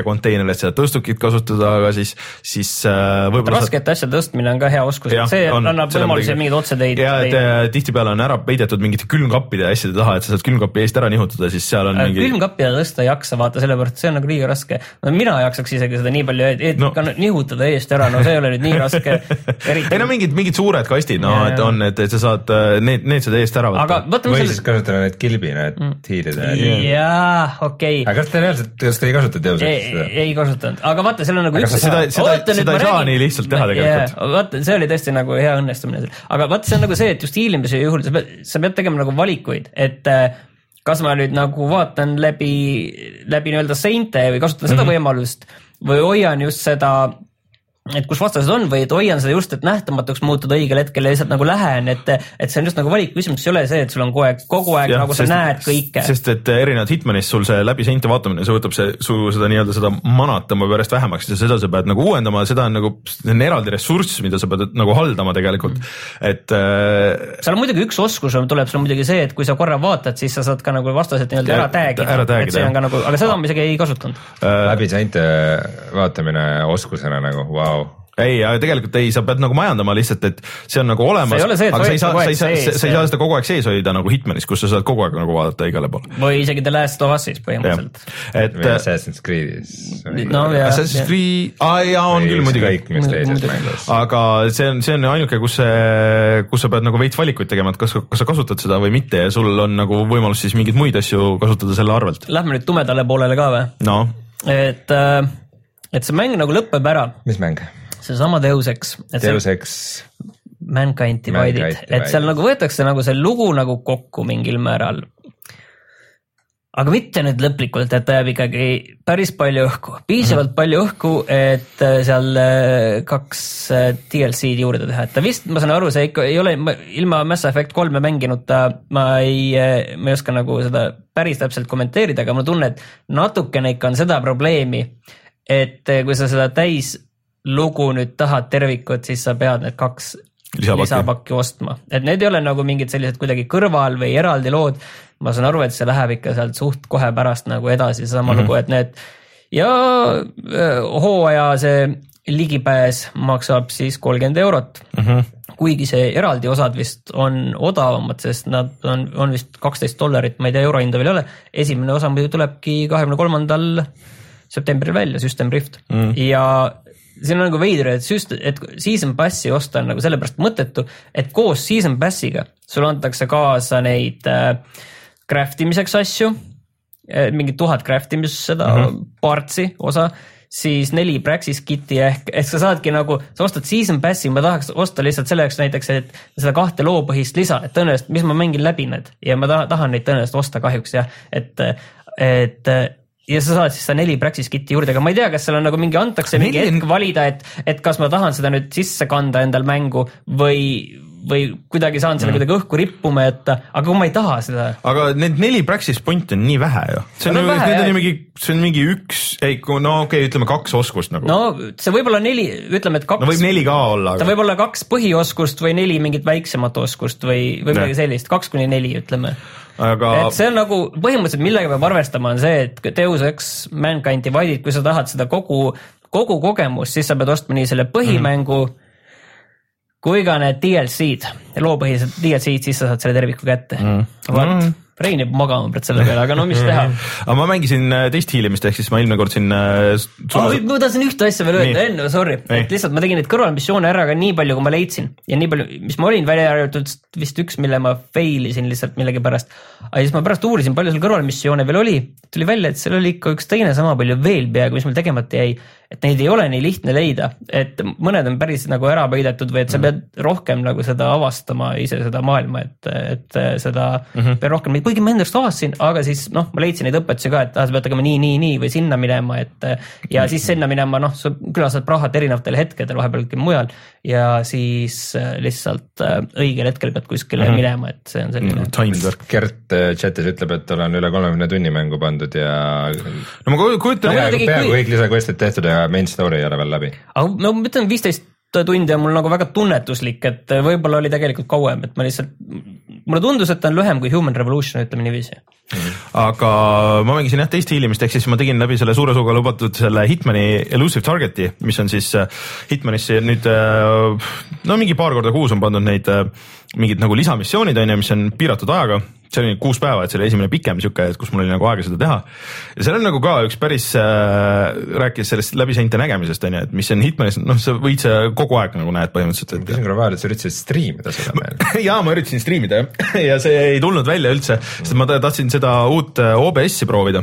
konteinerit, seda tõstukit kasutada, aga siis, siis võib-olla raskete asja tõstmine on ka hea oskus, et see on, annab võimalusi mingeid otseteid. ja et tihtipeale on ära peidetud mingite külmkappide ja asjade taha, et sa saad külmkappi eest ära nihutada, siis seal on mingi... külmkappi tõsta ei jaksa, vaata, sellepärast see on nagu liiga raske. No, mina jaksaks isegi seda nii palju, et no. nihutada eest ära, no see ei ole nüüd nii raske. Eriti... ei no mingid, mingid suured kastid, no ja, et on, et, et sa saad need, need seda eest ära võtta. või siis kasutada need kilbi, need mm. hiiride. jaa, okei. aga kas te reaalselt, kas te ei kasuta teoseks seda? ei kasutanud, aga vaata, seal on nagu üks... seda, seda, seda ei saa nii lihtsalt teha tegelikult. Vaata, see oli tõesti nagu hea õnnestumine. aga vaata, see on nagu see, et just hiilimise juhul sa pead, sa pead tegema nagu valikuid, et kas ma nüüd nagu vaatan läbi, läbi nii-öelda seinte või kasutan seda mm-hmm. võimalust või hoian just seda, et kus vastased on või et hoian seda just, et nähtamatuks muutuda õigel hetkel ja lihtsalt nagu lähen, et, et see on just nagu valik küsimus, ei ole see, et sul on kogu aeg, kogu aeg ja, nagu sest, sa näed kõike. Sest et erinevalt Hitmanist sul see läbi seinte vaatamine, see võtab see, su seda nii-öelda seda manatama pärast vähemaks ja seda sa pead nagu uuendama, seda on nagu see on eraldi ressurss, mida sa pead nagu haldama tegelikult, et äh, seal on muidugi üks oskus, tuleb sul muidugi see, et kui sa korra vaatad, siis sa saad ka nagu vastased nii-öelda ära tagida, et see on ka nagu, aga seda ma isegi ei kasutanud. Läbi seinte vaatamine oskusena nagu, vau. ei, aga tegelikult ei, sa pead nagu majandama lihtsalt, et see on nagu olemas, see, aga sa ei saa, sa ei saa, sa ei saa seda kogu aeg sees hoida nagu Hitmanis, kus sa saad kogu aeg nagu vaadata igale poole. või isegi The Last of Us'is põhimõtteliselt. et või Assassin's Creed'is. no jah. Assassin's Creed, aa jaa, on küll muidugi. kõik, mis teises mängus. aga see on, see on ainuke, kus see, kus sa pead nagu veits valikuid tegema, et kas, kas sa kasutad seda või mitte ja sul on nagu võimalus siis mingeid muid asju kasutada selle arvelt. Lähme nüüd tumedale poolele ka või? no. et, et see mäng nagu lõpeb ära. mis mäng? see sama Deuseks. Deuseks. Mankind Divided, et seal nagu võetakse nagu see lugu nagu kokku mingil määral. aga mitte nüüd lõplikult, et ta jääb ikkagi päris palju õhku, piisavalt palju õhku, et seal kaks D L C-d juurde teha, et ta vist, ma saan aru, see ikka ei ole, ilma Mass Effect kolme mänginud ta, ma ei, ma ei oska nagu seda päris täpselt kommenteerida, aga ma tunnen, et natukene ikka on seda probleemi, et kui sa seda täis lugu nüüd tahad tervikut, siis sa pead need kaks lisapakki, lisapakki ostma. Et need ei ole nagu mingid sellised kuidagi kõrval või eraldi lood. Ma saan aru, et see läheb ikka sealt suht kohe pärast nagu edasi sama mm-hmm. lugu, et need ja hooaja see ligipääs maksab siis kolmkümmend eurot. Mm-hmm. Kuigi see eraldi osad vist on odavamad, sest nad on, on vist kaksteist dollarit, ma ei tea, eurohinda veel ei ole. Esimene osa muidu tulebki kahekümne kolmandal septembril välja, System Rift. Mm. Ja see on nagu veider, et, süst, et season passi osta on nagu sellepärast mõttetu, et koos season passiga sul antakse kaasa neid äh, craftimiseks asju, äh, mingi tuhat craftimis seda mm-hmm. partsi osa, siis neli Praxis kit'i ehk, ehk sa saadki nagu, sa ostad season passi, ma tahaks osta lihtsalt selleks näiteks, et seda kahte loopõhist lisa, et tõenäoliselt, mis ma mängin läbi need ja ma tahan neid tõenäoliselt osta kahjuks jah, et, et ja sa saad siis seda neli Praxis kit'i juurde, aga ma ei tea, kas seal on nagu mingi, antakse mingi hetk valida, et, et kas ma tahan seda nüüd sisse kanda endal mängu või, või kuidagi saan selle mm. kuidagi õhku rippuma, et aga kui ma ei taha seda. Aga need neli Praxis pointi on nii vähe ju. See on, vähe, need on mingi, see on mingi üks, ei, no okei okay,, ütleme kaks oskust nagu. No see võib olla neli, ütleme, et kaks. No võib neli ka olla. Aga... ta võib olla kaks põhioskust või neli mingit väiksemat oskust või, või midagi sellist, kaks kuni neli, ütleme. Aga... et see on nagu põhimõtteliselt, millega peab arvestama, on see, et Deus Ex Mankind Divided, kui sa tahad seda kogu, kogu kogemust, siis sa pead ostma nii selle põhimängu mm. kui ka need D L C-d, loopõhised D L C-d, siis sa saad selle terviku kätte. Mm. Vaat, mm. Rein jääb magama praegu selle peale, aga no mis teha. Aga ma mängisin teist hiilimist, ehk siis ma eelmine kord siin sulle... oh, ma tahtsin ühte asja veel öelda, enne, sorry, et lihtsalt ma tegin neid kõrvalmissioone ära ka nii palju, kui ma leidsin ja nii palju, mis ma olin välja arvatud vist üks, mille ma failisin lihtsalt millegi pärast, aga siis ma pärast uurisin, palju seal kõrvalmissioone veel oli, tuli välja, et seal oli ikka üks teine sama palju veel peaaegu, mis meil tegemata jäi, et neid ei ole nii lihtne leida, et mõned on päris nagu ära peidetud või et sa pead rohkem nagu seda avastama ise seda maailma, et, et seda mm -hmm. pead rohkem, kuigi ma endast avastasin, aga siis noh, ma leidsin neid õpetusi ka, et ah, sa pead tegema nii, nii, nii või sinna minema, et ja siis sinna minema, noh, sa küll saad prahat erinevatel hetkedel vahepealgi mujal ja siis lihtsalt õigel hetkel pead kuskile mm -hmm. minema, et see on selline mm -hmm. Gert chatis ütleb, et tal on üle kolmekümne tunni mängu pandud ja no ma kujutan no, peaaegu, peaaegu kõik lisakvestid tehtud ja main story ei ole veel läbi. aga no ma ütlen, viisteist tundi on mul nagu väga tunnetuslik, et võib-olla oli tegelikult kauem, et ma lihtsalt, mulle tundus, et ta on lühem kui Human Revolution, ütleme niiviisi. Mm-hmm. aga ma mängisin jah teist hiilimist, ehk siis ma tegin läbi selle suure suuga lubatud selle Hitmani Elusive Target'i, mis on siis Hitmanisse nüüd no mingi paar korda kuus on pandud neid mingid nagu lisamissioonid on ja mis on piiratud ajaga, see oli kuus päeva, et see oli esimene pikem siuke, et kus mul oli nagu aega seda teha ja seal on nagu ka üks päris äh, rääkis sellest läbiseinte nägemisest on ju, et mis on Hitmanis, noh sa võid see kogu aeg nagu näed põhimõtteliselt. ma küsin korra vahel, et sa üritasid striimida seda veel. jaa, ma üritasin striimida jah ja see ei tulnud välja üldse, sest ma tahtsin seda uut O B S-i proovida,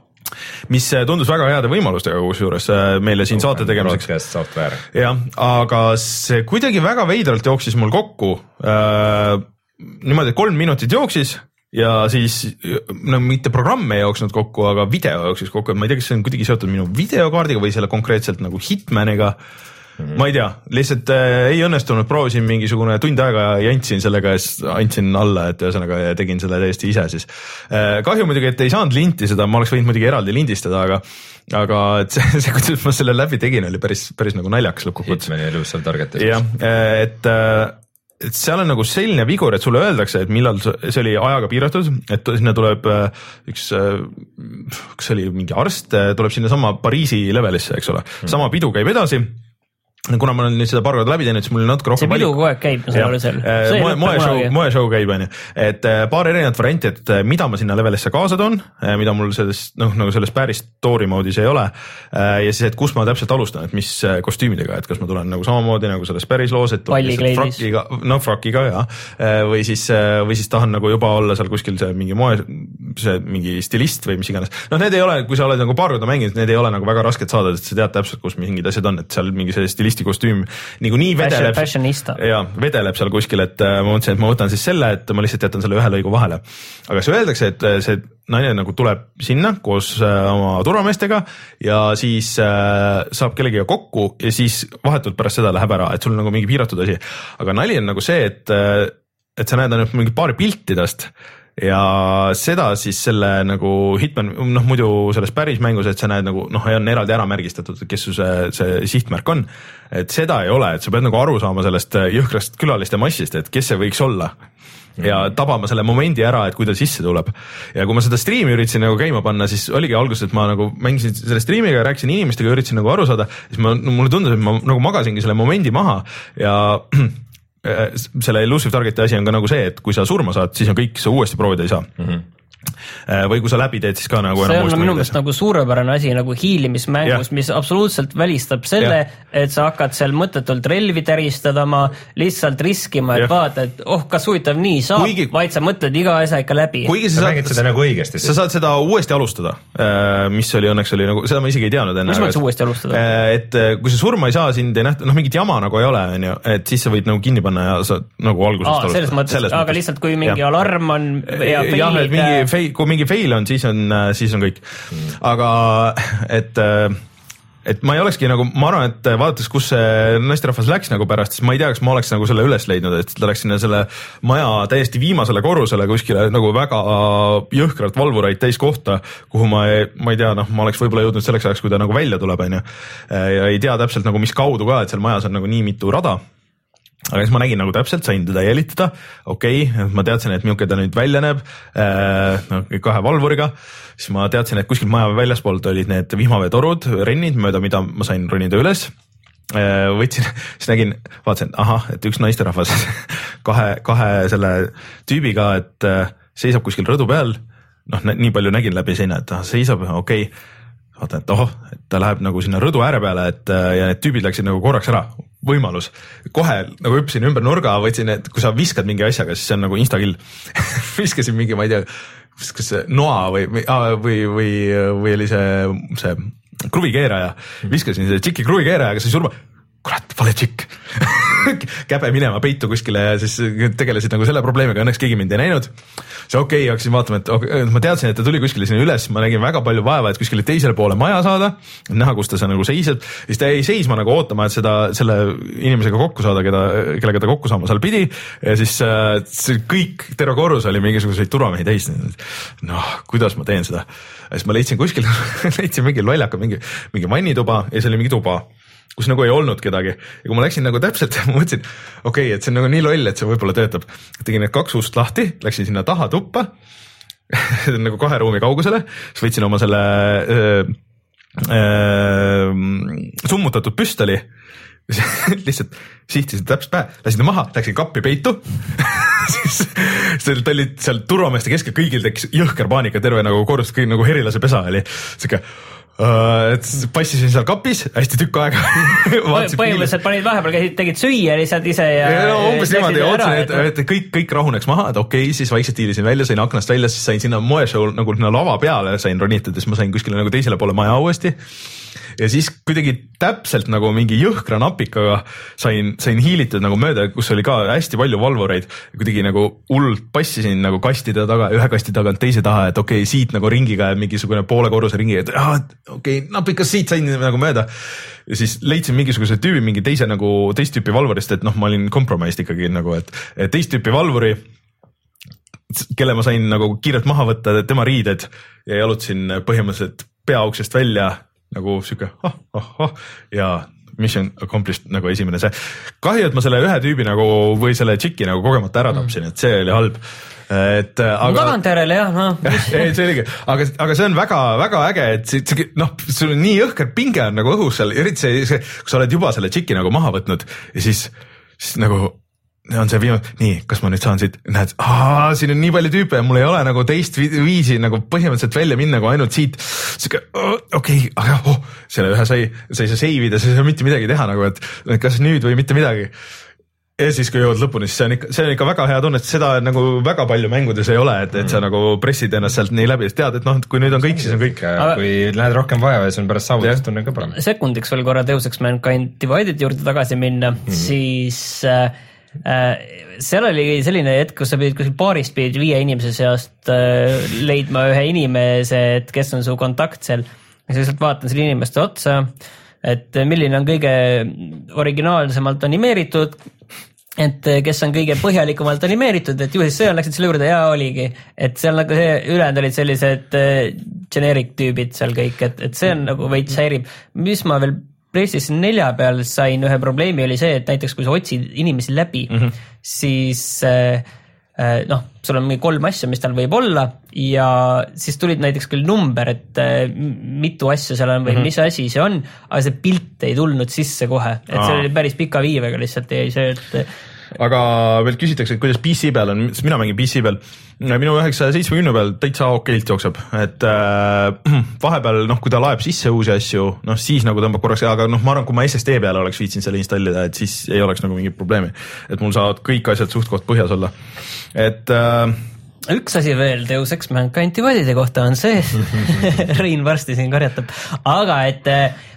mis tundus väga heade võimalustega kusjuures meile siin saate tegemiseks. jah, aga see kuidagi väga veidralt jooksis mul kokku äh, niimoodi, et kolm minutit jooksis ja siis no mitte programm ei jooksnud kokku, aga video jooksis kokku, et ma ei tea, kas see on kuidagi seotud minu videokaardiga või selle konkreetselt nagu Hitmaniga. Mm-hmm. ma ei tea, lihtsalt äh, ei õnnestunud, proovisin mingisugune tund aega jantsin sellega ja siis andsin alla, et ühesõnaga tegin selle täiesti ise siis. Äh, kahju muidugi, et ei saanud linti seda, ma oleks võinud muidugi eraldi lindistada, aga aga et see, see, kuidas ma selle läbi tegin, oli päris, päris nagu naljakas lõppkokkuvõttes. Hitmani elus seal targetas. jah, et et seal on nagu selline vigur, et sulle öeldakse, et millal see oli ajaga piiratud, et sinna tuleb üks, kas oli mingi arst, tuleb sinna sama Pariisi levelisse, eks ole, sama pidu käib edasi. Kuna ma olen nüüd seda paar korda läbi teinud, siis mul on natuke rohkem see pidu kogu aeg käib, ma saan aru seal. Moe, moe, show, moe show käib, on ju. Et paar erinevat varianti, et mida ma sinna levelisse kaasa toon, mida mul sellest, noh, nagu selles päris story moodis ei ole. Ja siis, et kus ma täpselt alustan, et mis kostüümidega, et kas ma tulen nagu samamoodi nagu selles päris loos, et frakiga, no frakiga, ja. Või siis, või siis tahan nagu juba olla seal kuskil see mingi moe, see mingi stilist või mis iganes. Noh, need ei ole, kui sa oled nagu paar korda mänginud, need ei ole nagu väga rasked saada, sest sa tead täpselt, kus mingid asjad on, et seal mingi see stilist kostüüm nagu nii vedeleb, ja, vedeleb seal kuskil, et ma mõtlesin, et ma võtan siis selle, et ma lihtsalt jätan selle ühe lõigu vahele. Aga see öeldakse, et see naine nagu tuleb sinna koos oma turvameestega ja siis äh, saab kellegiga kokku ja siis vahetult pärast seda läheb ära, et sul on nagu mingi piiratud asi. Aga nali on nagu see, et, et sa näed ainult mingi paari piltidest ja seda siis selle nagu Hitman, noh muidu selles päris mängus, et sa näed nagu, noh, on eraldi ära märgistatud, kes su see, see sihtmärk on, et seda ei ole, et sa pead nagu aru saama sellest jõhkrast külaliste massist, et kes see võiks olla ja tabama selle momendi ära, et kui ta sisse tuleb. Ja kui ma seda striimi üritasin nagu käima panna, siis oligi alguses, et ma nagu mängisin selle striimiga, rääkisin inimestega, üritasin nagu aru saada, siis ma, mulle tundus, et ma nagu magasingi selle momendi maha ja selle Elusive Target'i asi on ka nagu see, et kui sa surma saad, siis on kõik, sa uuesti proovida ei saa. Mm-hmm. Või kui sa läbi teed, siis ka nagu see on minu meelest nagu suurepärane asi nagu hiilimismängus, mis absoluutselt välistab selle, et sa hakkad seal mõttetult relvi täristadama, lihtsalt riskima, et ja. Vaata, et oh, kas huvitav nii saab, kuigi, vaid sa mõtled iga asja ikka läbi. Kuigi sa, sa mängid seda nagu õigesti. Sa saad seda uuesti alustada, mis oli õnneks oli nagu, seda ma isegi ei teadnud enne. Mis mõttes uuesti alustada? Et kui sa surma ei saa, sind ei nähta, noh mingit jama nagu ei ole, et siis sa võid nagu kinni panna ja sa nagu algusest Aa, selles mõttes, selles aga mõttes. Lihtsalt kui mingi ja. Alarm on ja failid kui mingi fail on, siis on, siis on kõik. Aga et, et ma ei olekski nagu, ma arvan, et vaadates, kus see naisterahvas läks nagu pärast, siis ma ei tea, kas ma oleks nagu selle üles leidnud, et ta läks sinna selle maja täiesti viimasele korrusele kuskile nagu väga jõhkralt valvuraid täis kohta, kuhu ma ei, ma ei tea, noh, ma oleks võib-olla jõudnud selleks ajaks, kui ta nagu välja tuleb, on ju. Ja ei tea täpselt nagu mis kaudu ka, et seal majas on nagu nii mitu rada. Aga siis ma nägin nagu täpselt, sain teda jälitada, okei okay,, ma teadsin, et milline ta nüüd välja näeb, no, kahe valvuriga, siis ma teadsin, et kuskil maja väljaspoolt olid need vihmaveetorud, rennid, mööda mida ma sain ronida üles, võtsin, siis nägin, vaatasin, ahah, et üks naisterahvas kahe, kahe selle tüübiga, et seisab kuskil rõdu peal, noh, nii palju nägin läbi seina, et seisab, okei okay,, vaatan, et oh, et ta läheb nagu sinna rõdu ääre peale, et ja need tüübid läksid nagu korraks ära, võimalus. Kohe nagu hüppasin ümber nurga, võtsin, et kui sa viskad mingi asjaga, siis see on nagu instakill. Viskasin mingi, ma ei tea, kas see noa või, või, või, või oli see, see kruvikeeraja. Viskasin see tšiki kruvikeerajaga, sai surma. Kurat, vale tšikk. Käbe minema peitu kuskile ja siis tegelesid nagu selle probleemiga, õnneks keegi mind ei näinud. See okei okay,, hakkasin vaatama, et okay, ma teadsin, et ta tuli kuskile sinna üles, ma nägin väga palju vaeva, et kuskile teisele poole maja saada, näha, kus ta see nagu seiseb, siis ta ei seisma nagu ootama, et seda, selle inimesega kokku saada, keda, kellega ta kokku saama seal pidi ja siis äh, see kõik, terve korrus oli mingisuguseid turvamehi täis. Noh, kuidas ma teen seda? Ja siis ma leidsin kuskil, leidsin mingi lollaka, mingi, mingi vannituba ja see oli mingi tuba, kus nagu ei olnud kedagi. Ja kui ma läksin nagu täpselt, ma mõtlesin, okei okay,, et see on nagu nii loll, et see võib-olla töötab. Tegin need kaks ust lahti, läksin sinna taha tuppa, nagu kahe ruumi kaugusele, siis võtsin oma selle öö, öö, summutatud püstoli, lihtsalt sihtisin täpselt pähe, lasin ta maha, läksin kappi peitu siis ta oli seal turvameeste keskel, kõigil tekkis jõhker paanika, terve nagu korrust, kõik nagu herilase pesa oli siuke Uh, et passisin seal kapis hästi tükk aega põhimõtteliselt panid vahepeal, käisid, tegid süüa lihtsalt ise ja no, umbes niimoodi, otsin, et, et kõik, kõik rahuneks maha, et okei okay,, siis vaikselt hiilisin välja, sain aknast välja, siis sain sinna moeshow nagu lava peale, sain ronitada, siis ma sain kuskile nagu teisele poole maja uuesti ja siis kuidagi täpselt nagu mingi jõhkra napikaga sain, sain hiilitud nagu mööda, kus oli ka hästi palju valvureid, kuidagi nagu hullult passisin nagu kastide taga, ühe kasti tagant teise taha, et okei okay,, siit nagu ringiga mingisugune poole korruse ringi, et ah, okei okay,, napikas siit sain nagu mööda ja siis leidsin mingisuguse tüübi, mingi teise nagu teist tüüpi valvurist, et noh, ma olin kompromisst ikkagi nagu, et, et teist tüüpi valvuri, kelle ma sain nagu kiirelt maha võtta, tema riided ja jalutasin põhimõtteliselt peauksest välja nagu siuke oh, oh, oh, ja mission accomplished nagu esimene see. Kahju, et ma selle ühe tüübi nagu või selle tšiki nagu kogemata ära tapsin, mm. et see oli halb. Et aga tagantjärele jah, noh. ei, see oligi, aga, aga see on väga, väga äge, et see, noh, sul on nii jõhker pinge on nagu õhus seal, eriti see, see, kui sa oled juba selle tšiki nagu maha võtnud ja siis, siis nagu on see viimane, nii, kas ma nüüd saan siit, näed, aah, siin on nii palju tüüpe ja mul ei ole nagu teist viisi nagu põhimõtteliselt välja minna, kui ainult siit, siuke, okei, aga oh, selle ühe sai, sai see save ida, siis ei saa mitte midagi teha nagu, et kas nüüd või mitte midagi. Ja siis, kui jõud lõpuni, siis see on ikka, see on ikka väga hea tunne, et seda nagu väga palju mängudes ei ole, et, et sa nagu pressid ennast sealt nii läbi, et tead, et noh, kui nüüd on kõik, siis on kõik. Kui lähed rohkem vaja ja see on pärast saavutustunne ka parem. Sekundiks veel korra Deus Ex Mankind Divided juurde tagasi minna, mm-hmm. siis äh, seal oli selline hetk, kus sa pidid kuskil baarist pidid viie inimese seast leidma ühe inimese, et kes on su kontakt seal. Ja siis vaatan selle inimeste otsa, et milline on kõige originaalsemalt animeeritud, et kes on kõige põhjalikumalt animeeritud, et ju siis see on läksid selle juurde ja oligi, et seal nagu see ülejäänud olid sellised generic tüübid seal kõik, et, et see on nagu veits häirib. Mis ma veel PlayStation nelja peal sain ühe probleemi oli see, et näiteks kui sa otsid inimesi läbi, mm-hmm. siis äh, noh, sul on mingi kolm asja, mis tal võib olla ja siis tulid näiteks küll number, et äh, mitu asja seal on või mm-hmm. mis asi see on, aga see pilt ei tulnud sisse kohe, et see oli päris pika viivega lihtsalt jäi see, et aga veel küsitakse, et kuidas P C peal on, sest mina mängin P C peal, minu üheksasaja seitsmekümne peal täitsa okeilt jookseb, et äh, vahepeal, noh, kui ta laeb sisse uusi asju, noh, siis nagu tõmbab korraks, aga noh, ma arvan, kui ma S S D peale oleks viitsin selle installida, et siis ei oleks nagu mingit probleemi, et mul saavad kõik asjad suht koht põhjas olla, et äh, üks asi veel Deus Ex Mankind Divided'i kohta on see Rein varsti siin karjatab, aga et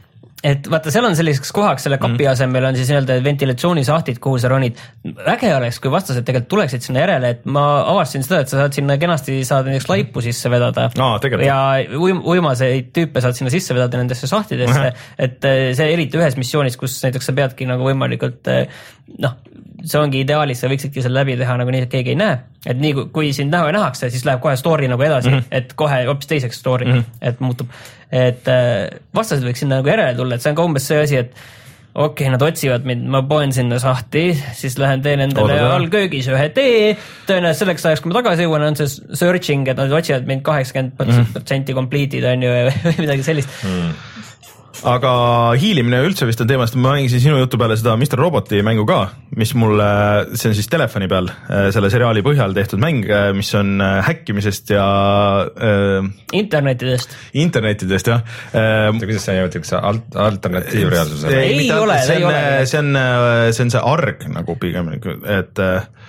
et vaata, seal on selliseks kohaks selle kapi asemel on siis nii-öelda ventilatsioonisahtid, kuhu sa ronid. Äge oleks, kui vastased tegelikult tuleksid sinna järele, et ma avastasin seda, et sa saad sinna kenasti saada näiteks laipu sisse vedada no, ja uim, uimaseid tüüpe saad sinna sisse vedada nendesse sahtidesse, et see eriti ühes missioonis, kus näiteks sa peadki nagu võimalikult noh, see ongi ideaalis, sa võiksidki selle läbi teha nagu nii, et keegi ei näe, et nii kui sind näha nähakse, siis läheb kohe story nagu edasi, mm-hmm. et kohe hoopis teiseks story, mm-hmm. et muutub, et vastased võiks sinna nagu järele tulla, et see on ka umbes see asi, et okei okay,, nad otsivad mind, ma poen sinna sahti, siis lähen teen endale all köögis ühe tee, tõenäoliselt selleks ajaks, kui ma tagasi jõuan, on see searching, et nad otsivad mind kaheksakümmend protsenti complete'id on ju või midagi sellist. Mm. Aga hiilimine üldse vist on teemast, ma mängisin sinu jutu peale seda mister Roboti mängu ka, mis mulle, see on siis telefoni peal selle seriaali põhjal tehtud mäng, mis on häkkimisest ja äh, internetidest. Internetidest, jah. Äh, kuidas see on üks alt, alternatiivreaalsus? Ei, ei ole, see ei on, ole. See on, see on see arg nagu pigem, et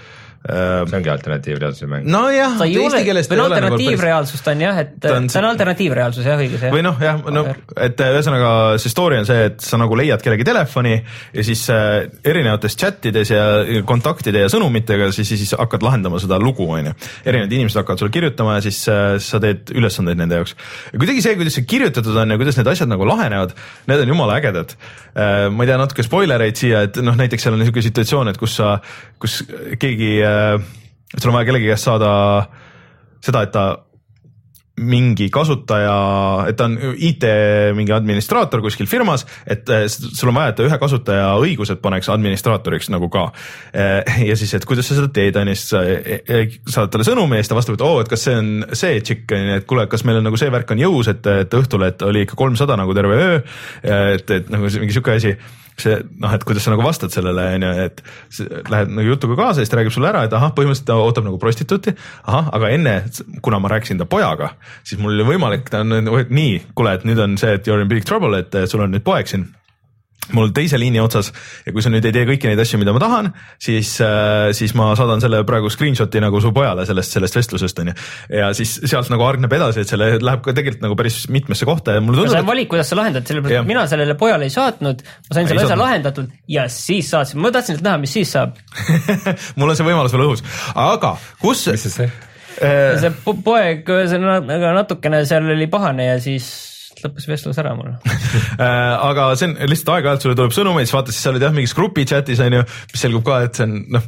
see ongi alternatiivreaalsuse mäng. No jah, ta ei ole, või alternatiivreaalsust on jah, et ta on, see on alternatiivreaalsus jah, õigus jah. või noh, jah, no, et ühesõnaga see story on see, et sa nagu leiad kellegi telefoni ja siis äh, erinevates chatides ja kontaktide ja sõnumitega siis, siis hakkad lahendama seda lugu, on ju. Erinevad inimesed hakkavad sulle kirjutama ja siis äh, sa teed ülesandeid nende jaoks. Ja kuidagi see, kuidas see kirjutatud on ja kuidas need asjad nagu lahenevad, need on jumala ägedad. Äh, ma ei tea, natuke spoilereid siia, et noh, näiteks seal on niisugune situatsioon, et kus sa, kus keegi et sul on vaja kellegi käest saada seda, et ta mingi kasutaja, et ta on I T mingi administraator kuskil firmas, et sul on vaja, et ühe kasutaja õigused paneks administraatoriks nagu ka. Ja siis, et kuidas sa seda teed, on siis saad talle sõnumi ja siis ta vastab, et oo, et kas see on see tšikk, et kuule, kas meil on nagu see värk on jõus, et, et õhtul, et oli ikka kolmsada nagu terve öö, et, et nagu mingi siuke asi. See, noh, et kuidas sa nagu vastad sellele, et lähed nagu jutuga kaasa ja siis ta räägib sulle ära, et ahah, põhimõtteliselt ta ootab nagu prostituuti, ahah, aga enne, kuna ma rääkisin ta pojaga, siis mul oli võimalik, ta on nii, kuule, et nüüd on see, et you're in big trouble, et sul on nüüd poeg siin mul teise liini otsas ja kui sa nüüd ei tee kõiki neid asju, mida ma tahan, siis, siis ma saadan selle praegu screenshoti nagu su pojale sellest, sellest vestlusest on ju. Ja siis sealt nagu argneb edasi, et selle läheb ka tegelikult nagu päris mitmesse kohta ja mulle tundub, et... valik, kuidas sa lahendad, sellepärast mina sellele pojale ei saatnud, ma sain selle asja lahendatud ja siis saatsin, ma tahtsin näha, mis siis saab. mul on see võimalus veel õhus, aga kus... mis see see? see poeg, see natukene seal oli pahane ja siis... lõppes vestlus ära mul. aga see on lihtsalt aeg-ajalt sulle tuleb sõnumeid, siis vaata, siis sa olid jah mingis grupi chatis on ju, mis selgub ka, et see on noh,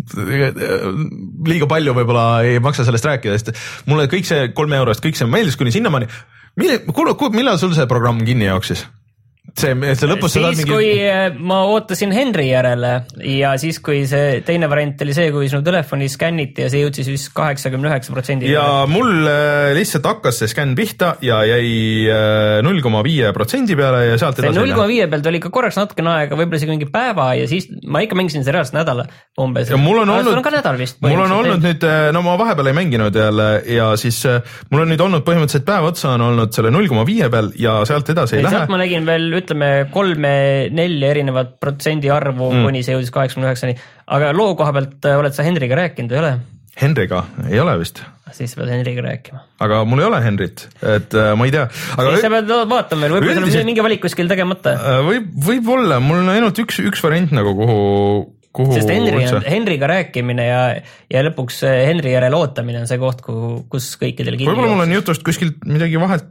liiga palju võib-olla ei maksa sellest rääkida, sest mulle kõik see kolme eurost, kõik see meeldis kuni sinnamaani. Kuule, millal sul see programm kinni jooksis? See, see lõpus siis mingi... kui ma ootasin Henry järele ja siis kui see teine variant oli see, kui sinu telefoni skänniti ja see jõudis vist kaheksakümne üheksa protsendi ja mul lihtsalt hakkas see skänn pihta ja jäi null koma viis protsendi peale ja sealt edasi null koma viis pealt oli ikka korraks natukene aega, võib-olla isegi mingi päeva ja siis ma ikka mängisin see reaalselt nädala umbes. Ja mul on olnud, on ka nädal vist. Mul on olnud nüüd, no ma vahepeal ei mänginud jälle ja siis mul on nüüd olnud põhimõtteliselt päev otsa on olnud selle null koma viis peal ja sealt edasi ei, ei lähe. Ma nägin veel ütleme kolme-nelja erinevat protsendi arvu mm. kuni see jõudis kaheksakümne üheksani. Aga loo koha pealt oled sa Henriga rääkinud, ei ole? Henriga? Ei ole vist. Siis pead Henriga rääkima. Aga mul ei ole Henrit, et äh, ma ei tea. Aga siis sa pead vaatama veel, võib-olla sul on mingi valik kuskil tegemata. Võib, võib olla, mul on ainult üks, üks variant nagu kuhu Kuhu sest Henry on, Henriga rääkimine ja, ja lõpuks Henry järel ootamine on see koht, kuhu, kus kõikidel kinni võib-olla mul on jutust kuskilt midagi vahelt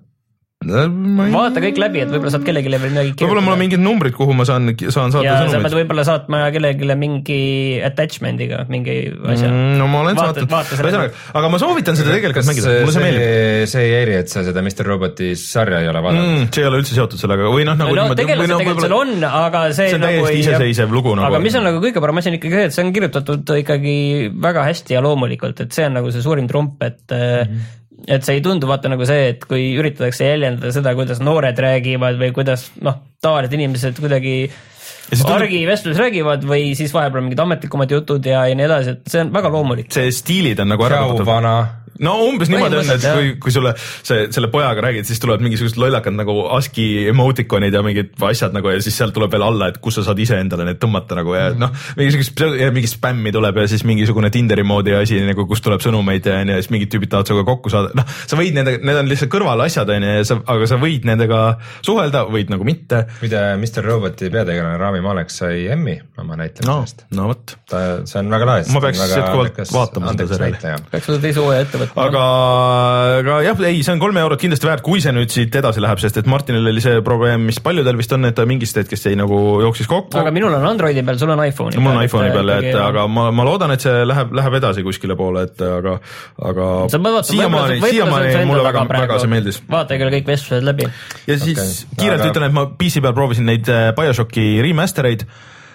Ma ei... vaata kõik läbi, et võib-olla saad kellelegi veel midagi kirjutada. Võib-olla mul on mingid numbrid, kuhu ma saan, saan saata ja sõnumid. Ja sa pead võib-olla saatma kellelegi mingi attachment'iga, mingi asja. Mm, no ma olen vaata, saatnud. Aga ma soovitan seda tegelikult mängida. Mulle see meeldib. See ei eri, et sa seda mister Roboti sarja ei ole vaadanud. Mm, see ei ole üldse seotud sellega. Või noh, nagu... No, tegelikult no, tegelikult seal on, aga see... See on nagu täiesti iseseisev lugu. Aga nagu... mis on nagu kõige parem asi on ikkagi see, et see on kirjutatud ikkagi väga hästi ja loomulikult, et see on nagu see suurim trump, et mm-hmm. et see ei tundu vaata nagu see, et kui üritatakse jäljendada seda, kuidas noored räägivad või kuidas noh, tavalised inimesed kuidagi argivestlus räägivad või siis vahepeal mingid ametlikumad jutud ja, ja nii edasi, et see on väga loomulik. See stiilid on nagu ära kasutatud. No umbes niimoodi on, et kui, kui sulle see, selle pojaga räägid, siis tulevad mingisugused lollakad nagu ASCII emoticonid ja mingid asjad nagu ja siis sealt tuleb veel alla, et kus sa saad ise endale need tõmmata nagu ja noh, mingisugust mingi spämmi tuleb ja siis mingisugune Tinderi moodi asi nagu, kus tuleb sõnumeid ja, ja siis mingid tüübid tahavad sinuga kokku saada, noh, sa võid nendega, need on lihtsalt kõrval asjad on ja sa, aga sa võid nendega suhelda, võid nagu mitte. Mida mister Roboti peategelane Rami Malek sai Emmy oma näitlemisest. No, no võt. Ta, see on väga lahe. Ma peaks jätkuvalt vaatama seda seriali. Peaks seda teise hooaja ette võtma. Aga, aga jah, ei, see on kolme eurot kindlasti väärt, kui see nüüd siit edasi läheb, sest et Martinil oli see probleem, mis paljudel vist on, et ta mingist hetkest jäi nagu jooksis kokku. Aga minul on Androidi peal, sul on iPhone'i peal. Mul on iPhone'i peal, et aga ma, ma loodan, et see läheb, läheb edasi kuskile poole, et aga, aga siiamaani, siiamaani mulle väga, väga see meeldis. Vaata küll kõik vestlused läbi. Ja siis okay. kiirelt aga... ütlen, et ma P C peal proovisin neid BioShocki remastereid,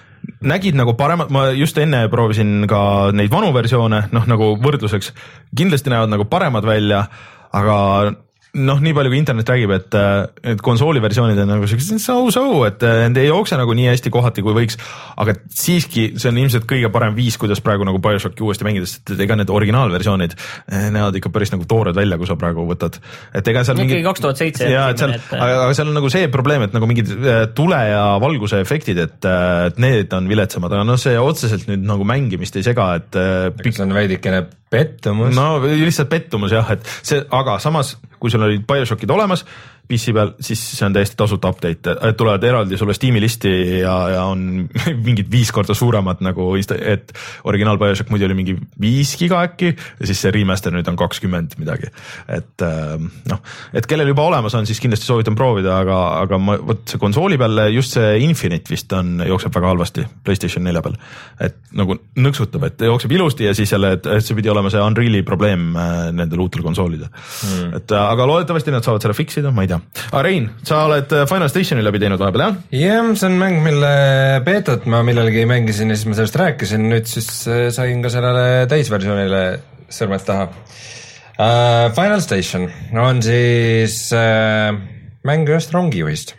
nägid nagu paremad, ma just enne proovisin ka neid vanu versioone, noh nagu võrdluseks, kindlasti näevad nagu paremad välja, aga noh, nii palju kui internet räägib, et, et konsooli versioonid on nagu sellised so-so, et need ei jookse nagu nii hästi kohati kui võiks, aga siiski see on ilmselt kõige parem viis, kuidas praegu nagu BioShocki uuesti mängides, et ega need originaalversioonid näevad ikka päris nagu toored välja, kui sa praegu võtad. Et ega seal mingi kaks tuhat seitse. Ja, et seal, aga, aga seal on nagu see probleem, et nagu mingid tule ja valguse efektid, et, et need on viletsamad, aga noh, see otseselt nüüd nagu mängimist ei sega, et see on veidikene pettumus. No lihtsalt pettumus jah, et see, aga samas kui sul olid BioShockid olemas, P C peal, siis see on täiesti tasuta update, et tulevad eraldi sulle Steam'i listi ja, ja on mingid viis korda suuremad nagu, et originaal BioShock muidu oli mingi viis giga äkki ja siis see remaster nüüd on kakskümmend midagi. Et noh, et kellel juba olemas on, siis kindlasti soovitan proovida, aga, aga ma, võt see konsooli peal just see Infinite vist on, jookseb väga halvasti PlayStation nelja peal. Et nagu nõksutab, et jookseb ilusti ja siis jälle, et see pidi olema see Unreali probleem nendel uutel konsoolidel. Hmm. Et aga loodetavasti nad saavad selle fiksida, ma ei tea. Ah, Rein, sa oled Final Stationi läbi teinud vahepeal, jah? Jah, see on mäng, mille beetot ma millalgi mängisin ja siis ma sellest rääkisin, nüüd siis sain ka sellele täisversioonile sõrmed taha. Uh, Final Station on siis uh, mäng ühest rongijuhist.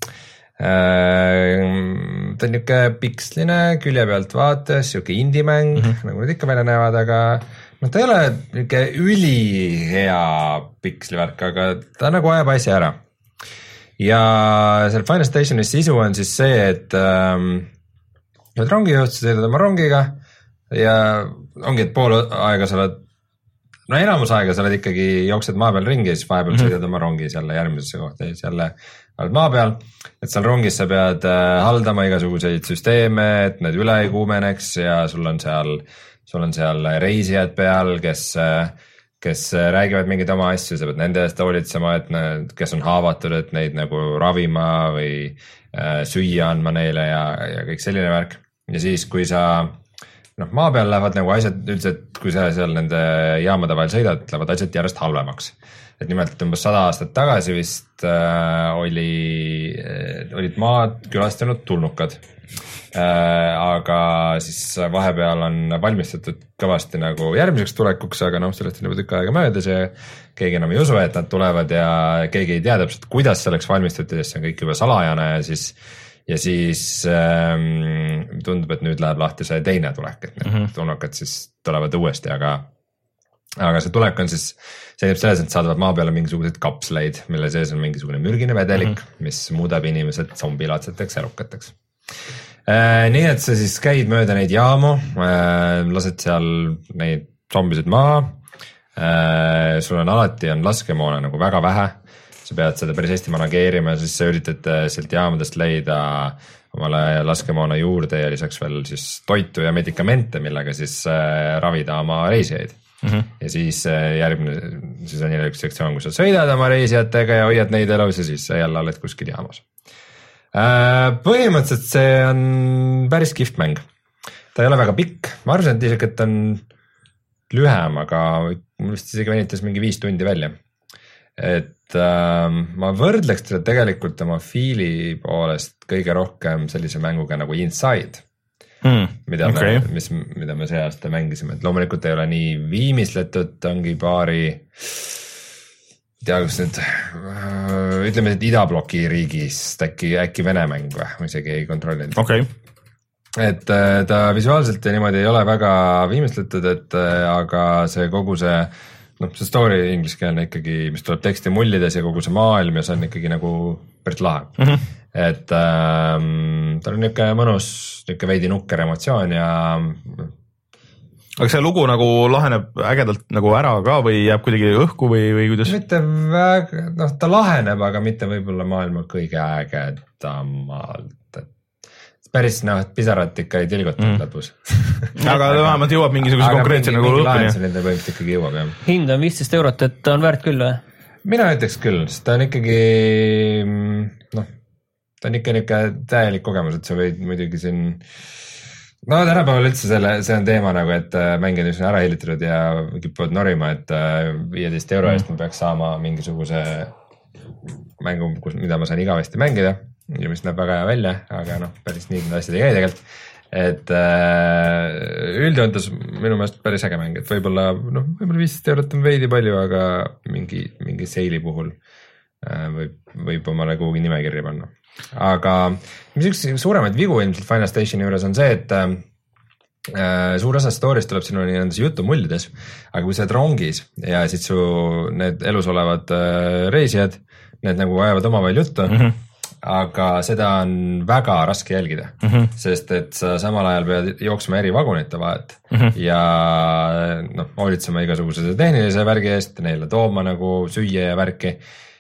Uh, ta on niuke piksline, külje pealt vaates, siuke indie-mäng, mm-hmm. nagu need ikka välja näevad, aga no ta ei ole niuke ülihea pikslivärk, aga ta nagu ajab asja ära. Ja seal Final Stationi sisu on siis see, et ähm, et rongi juht, sa sõidad oma rongiga ja ongi, et pool aega sa oled, no enamus aega sa oled ikkagi jooksed maa peal ringi ja siis vahepeal mm-hmm. sõidad oma rongis jälle järgmisesse kohta ja siis jälle oled maa peal, et seal rongis sa pead äh, haldama igasuguseid süsteeme, et need üle ei kuumeneks ja sul on seal sul on seal reisijad peal, kes, kes räägivad mingeid oma asju, sa pead nende eest hoolitsema, et need, kes on haavatud, et neid nagu ravima või äh, süüa andma neile ja, ja kõik selline värk. Ja siis, kui sa noh, maa peal lähevad nagu asjad üldiselt, kui sa seal nende jaamade vahel sõidad, lähevad asjad järjest halvemaks. Et nimelt umbes sada aastat tagasi vist äh, oli, olid maad külastanud tulnukad. Äh, aga siis vahepeal on valmistatud kõvasti nagu järgmiseks tulekuks, aga noh, sellest on juba tükk aega möödas ja keegi enam ei usu, et nad tulevad ja keegi ei tea täpselt, kuidas selleks valmistatud, sest see on kõik juba salajane ja siis, ja siis ähm, tundub, et nüüd läheb lahti see teine tulek, et mm-hmm. tulnukad siis tulevad uuesti, aga aga see tulek on siis, see teeb selles, et saadavad maa peale mingisuguseid kapsleid, mille sees on mingisugune mürgine vedelik, mm-hmm. mis muudab inimesed zombilaadseteks elukateks. Äh, nii et sa siis käid mööda neid jaamu, äh, lased seal neid zombisid maha, äh, sul on alati on laskemoona nagu väga vähe, sa pead seda päris hästi manageerima ja siis sa üritad sealt jaamadest leida omale laskemoona juurde ja lisaks veel siis toitu ja medikamente, millega siis äh, ravida oma reisijaid. Mm-hmm. Ja siis järgmine, siis on jälle üks sektsioon, kus sa sõidad oma reisijatega ja hoiad neid elus ja siis sa jälle oled kuskil jaamas. Põhimõtteliselt see on päris kihvt mäng. Ta ei ole väga pikk, ma arvasin, et isegi, et on lühem, aga mul vist isegi venitas mingi viis tundi välja. Et äh, ma võrdleks teda tegelikult oma fiili poolest kõige rohkem sellise mänguga nagu Inside, mm, mida, okay. me, mis, mida me see aasta mängisime. Et loomulikult ei ole nii viimistletud, ongi paari tea, kus nüüd, ütleme, et idabloki riigist äkki, äkki Vene mäng või, ma isegi ei kontrollinud. Okay. Et ta visuaalselt ja niimoodi ei ole väga viimistletud, et aga see kogu see, noh, see story ingliskeelne ikkagi, mis tuleb teksti mullides ja kogu see maailm ja see on ikkagi nagu päris lahe. Mm-hmm. Et ähm, ta on niuke mõnus, niuke veidi nukker emotsioon ja aga see lugu nagu laheneb ägedalt nagu ära ka või jääb kuidagi õhku või, või kuidas? Mitte väga, noh ta laheneb, aga mitte võib-olla maailma kõige ägedamalt. Päris noh, pisarat ikka ei tilgutud mm. lõpus. aga vähemalt jõuab mingisuguse konkreetse nagu lõpuni. Aga mingi lahenduse nende põhimõtteliselt ikkagi jõuab, jah. Hind on viisteist eurot, et on väärt küll või? Mina ütleks küll, sest ta on ikkagi, noh, ta on ikka niuke täielik kogemus, et sa võid muidugi siin no tänapäeval üldse selle, see on teema nagu, et mängijad on ära hillitatud ja kipuvad norima, et viieteist euro eest ma peaks saama mingisuguse mängu, kus, mida ma saan igavesti mängida ja mis näeb väga hea välja, aga noh, päris nii need asjad ei käi tegelikult. Et üldjoontes minu meelest päris äge mäng, et võib-olla, noh, võib-olla viisteist eurot on veidi palju, aga mingi, mingi seili puhul võib, võib omale kuhugi nimekirja panna. Aga mis üks suuremaid vigu ilmselt Final Stationi juures on see, et äh, suur osa story'st tuleb sinu nendes jutumullides, aga kui sa oled rongis ja siis su need elus olevad äh, reisijad, need nagu ajavad omavahel juttu, mm-hmm. aga seda on väga raske jälgida, mm-hmm. sest et sa samal ajal pead jooksma eri vagunite vahet mm-hmm. ja noh, hoolitsema igasuguse tehnilise värgi eest, neile tooma nagu süüa ja värki.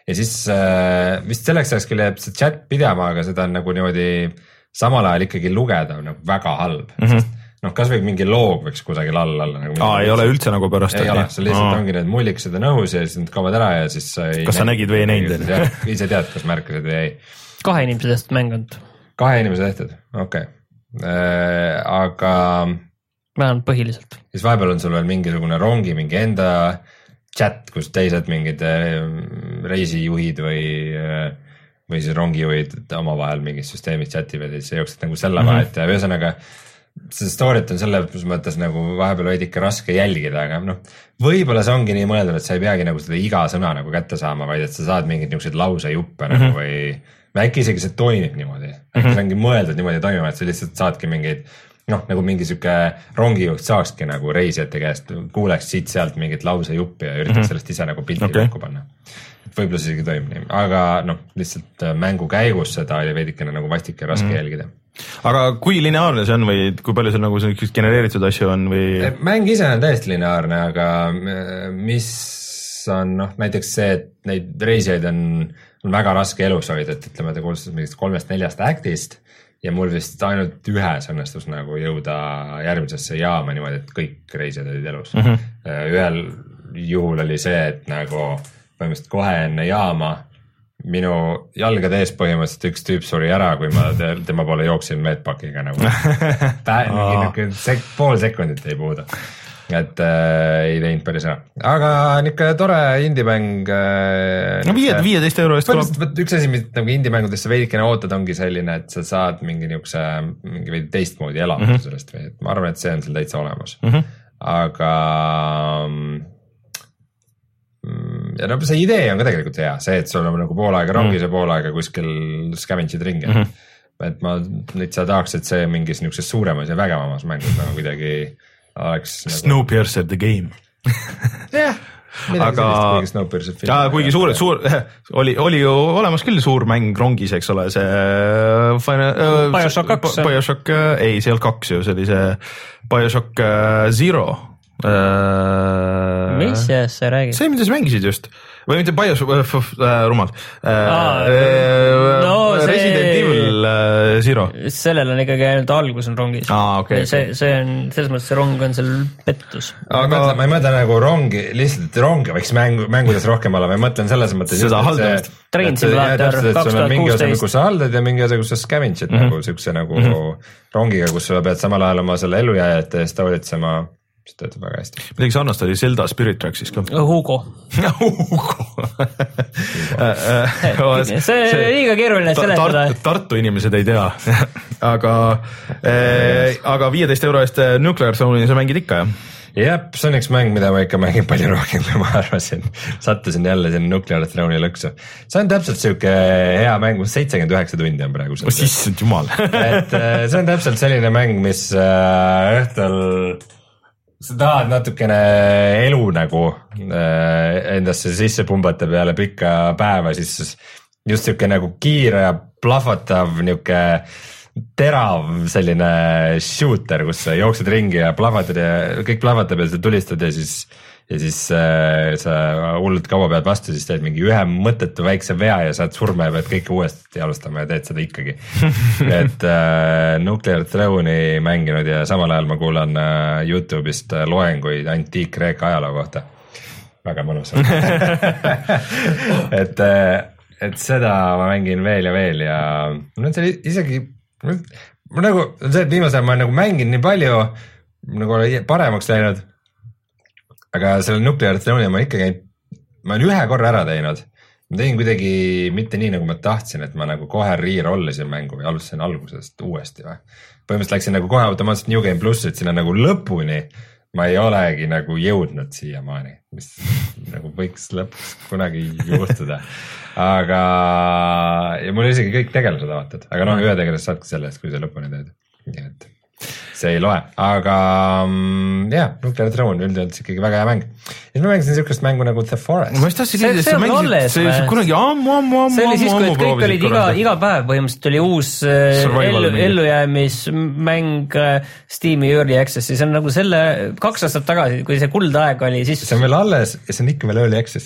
ja siis äh, vist selleks ajaks küll jääb see chat pidama, aga seda on nagu niimoodi samal ajal ikkagi lugeda nagu väga halb mm. -hmm. noh, kas või mingi loog võiks kusagil all olla nagu. Aa, ei ole üldse nagu pärast. ei ole, see lihtsalt Aa. ongi need mullikesed on õhus ja siis need kaovad ära ja siis sa ei kas sa nägid või ei näinud? ise tead, kas märkasid või ei. Kahe inimese tehtud mäng on. Kahe inimese tehtud, okei okay. äh, aga vähemalt põhiliselt. siis vahepeal on sul veel mingisugune rongi, mingi enda chat, kus teised mingid reisijuhid või või siis rongijuhid omavahel mingis süsteemis chativad ja siis jooksed nagu selle mm -hmm. vahet ja ühesõnaga see story't on selles mõttes nagu vahepeal veidi ikka raske jälgida, aga noh, võib-olla see ongi nii mõeldud, et sa ei peagi nagu seda iga sõna nagu kätte saama, vaid et sa saad mingeid niisuguseid lausejuppe mm -hmm. nagu või, või äkki isegi see toimib niimoodi, äkki mm -hmm. see ongi mõeldud niimoodi toimima, et sa lihtsalt saadki mingeid noh, nagu mingi sihuke rongijuht saakski nagu reisijate käest, kuuleks siit-sealt mingit lausejuppi ja üritaks mm -hmm. sellest ise nagu pilti okay. kokku panna. võib-olla see isegi toimib nii, aga noh, lihtsalt mängu käigus seda oli veidikene nagu vastik ja raske mm -hmm. jälgida. aga kui lineaarne see on või kui palju seal nagu genereeritud asju on või? mäng ise on täiesti lineaarne, aga mis on noh, näiteks see, et neid reisijaid on, on väga raske elus hoida, et ütleme, ta koostas mingist kolmest-neljast act'ist ja mul vist ainult ühes õnnestus nagu jõuda järgmisesse jaama niimoodi, et kõik reisijad olid elus mm. -hmm. ühel juhul oli see, et nagu põhimõtteliselt kohe enne jaama minu jalgade ees põhimõtteliselt üks tüüp suri ära, kui ma tema poole jooksin medpakiga nagu mingi sek, pool sekundit ei puudu. et äh, ei teinud päris ära, aga niisugune tore indie-mäng äh,. no viie, viieteist euro eest tuleb. üks asi, mis nagu indie-mängudesse veidikene ootad, ongi selline, et sa saad mingi niisuguse, mingi veidi teistmoodi elamuse mm -hmm. sellest või, et ma arvan, et see on seal täitsa olemas mm. -hmm. aga ja no see idee on ka tegelikult hea, see, et sul on nagu pool aega rongis mm. ja pool aega kuskil scavenge'id ringi mm. -hmm. et ma nüüd sa tahaks, et see mingis niisuguses suuremas ja vägevamas mängus nagu kuidagi oleks nagu... Snowpiercer the game. jah, aga ja, kuigi suur, suur oli, oli ju olemas küll suur mäng rongis, eks ole, see Final, BioShock kaks. BioShock, ei, see ei olnud kaks ju, see oli see BioShock Zero. mis jääs sa räägid? see, mida sa mängisid just. või mitte BioShock äh,, rumal ah, äh, no, Resident see... Evil äh, Zero. sellel on ikkagi ainult algus on rongis ah, okay, see, okay. see on, selles mõttes see rong on seal pettus. aga ma ei mõtle nagu rongi, lihtsalt rongi võiks mängu, mängudes rohkem olla, ma mõtlen selles mõttes seda haldamist. Train Simulator kaks tuhat kuusteist. kus sa haldad ja mingi osa, kus sa scavenge'id mm -hmm. nagu siukse nagu mm -hmm. rongiga, kus sa pead samal ajal oma selle ellujääjate eest hoolitsema. see töötab väga hästi. midagi sarnast oli Zelda Spirit Tracksis ka. Hugo. Hugo. see on liiga keeruline seletada. Tartu inimesed ei tea. aga äh, aga viieteist euro eest Nuclear Zone'i sa mängid ikka, jah? jah, see on üks mäng, mida ma ikka mängin palju rohkem, kui ma arvasin. Sattusin jälle sinna Nuclear Zone'i lõksu. see on täpselt siuke hea mäng, seitsekümmend üheksa tundi on praegu. oh issand jumal. et see on täpselt selline mäng, mis õhtul sa tahad natukene elu nagu äh, endasse sisse pumbata peale pikka päeva, siis just siuke nagu kiire ja plahvatav niuke terav selline shooter, kus sa jooksed ringi ja plahvatad ja kõik plahvatab ja sa tulistad ja siis ja siis äh, sa hullult kaua pead vastu, siis teed mingi ühe mõttetu väikse vea ja saad surma ja pead kõike uuesti alustama ja teed seda ikkagi. et äh, Nuclear Throne'i mänginud ja samal ajal ma kuulan äh, Youtube'ist äh, loenguid antiik-Kreeka ajaloo kohta. väga mõnus on. et, äh, et seda ma mängin veel ja veel ja no see isegi ma nagu, see, et viimasel ajal ma nagu mängin nii palju, nagu paremaks läinud. aga selle Nuclear Throne'i ma ikkagi, ma olen ühe korra ära teinud. Ma tegin kuidagi mitte nii, nagu ma tahtsin, et ma nagu kohe re-rollisin mängu või alustasin algusest uuesti või. Põhimõtteliselt läksin nagu kohe automaatselt New Game Plus, et sinna nagu lõpuni ma ei olegi nagu jõudnud siiamaani, mis nagu võiks lõpuks kunagi juhtuda. aga, ja mul isegi kõik tegelased avatud, aga noh, ühe tegelast saadki selle eest, kui see lõpuni teed. nii et see ei loe, aga jah, Nuclear Throne üldiselt ikkagi väga hea mäng. ja ma mängisin siukest mängu nagu The Forest. ma just tahtsin küsida, et sa mängisid see kunagi ammu, ammu, ammu, see oli siis, kui kõik olid iga, iga päev põhimõtteliselt oli uus ellu, ellujäämismäng Steam'i Early Access'i, see on nagu selle kaks aastat tagasi, kui see kuldaeg oli, siis see on veel alles ja see on ikka veel Early Access'is.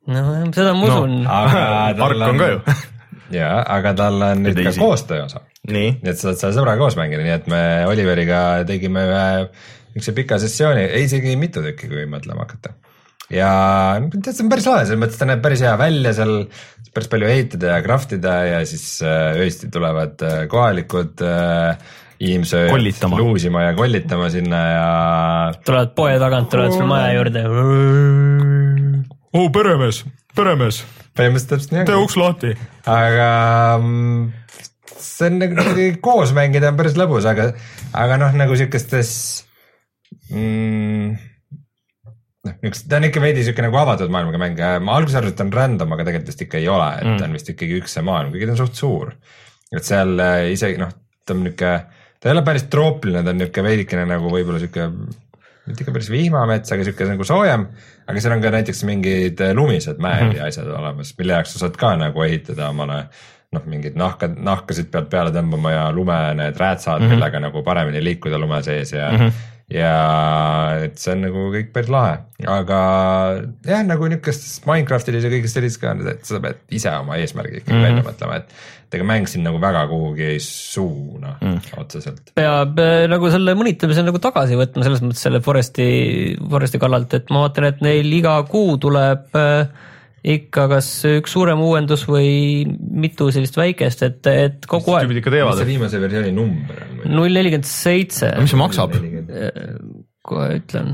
no seda ma usun no,. Ark on ka ju. jaa, aga tal on nüüd ka koostöö osa. nii et sa saad selle sõbraga koos mängida, nii et me Oliveriga tegime ühe üks pika sessiooni, ei isegi mitu tükki, kui mõtlema hakata. ja tead, see on päris lahe, selles mõttes ta näeb päris hea välja, seal päris palju ehitada ja craftida ja siis öösti tulevad kohalikud inimesed luusima ja kollitama sinna ja tulevad poe tagant, tulevad sul maja juurde. oo, peremees, peremees. põhimõtteliselt täpselt nii. tee uks lahti. aga see on nagu koos mängida on päris lõbus, aga, aga noh, nagu siukestes mm, ta on ikka veidi siuke nagu avatud maailmaga mäng. ma alguses arvan, et on random, aga tegelikult vist ikka ei ole, et ta on vist ikkagi üks see maailm, kuigi ta on suht suur. et seal isegi noh, ta on niuke, ta ei ole päris troopiline, ta on niuke veidikene nagu võib-olla siuke, mitte ikka päris vihmamets, aga siuke nagu soojem, aga seal on ka näiteks mingid lumised mäed ja asjad olemas, mille jaoks sa saad ka nagu ehitada omale noh, mingid nahka, nahkasid pealt peale tõmbama ja lume need räätsad, mm-hmm. millega nagu paremini liikuda lume sees ja mm-hmm. ja et see on nagu kõik päris lahe, aga jah, nagu niukestes Minecraftides ja kõigis sellises ka, et sa pead ise oma eesmärgi ikkagi mm-hmm. välja mõtlema, et ega mäng siin nagu väga kuhugi ei suuna mm. otseselt. peab nagu selle mõnitamise nagu tagasi võtma selles mõttes selle Foresti, Foresti kallalt, et ma vaatan, et neil iga kuu tuleb ikka kas üks suurem uuendus või mitu sellist väikest, et, et kogu aeg. Mis see viimase versiooni number on? null nelikümmend seitse. Mis see maksab? Kohe ütlen.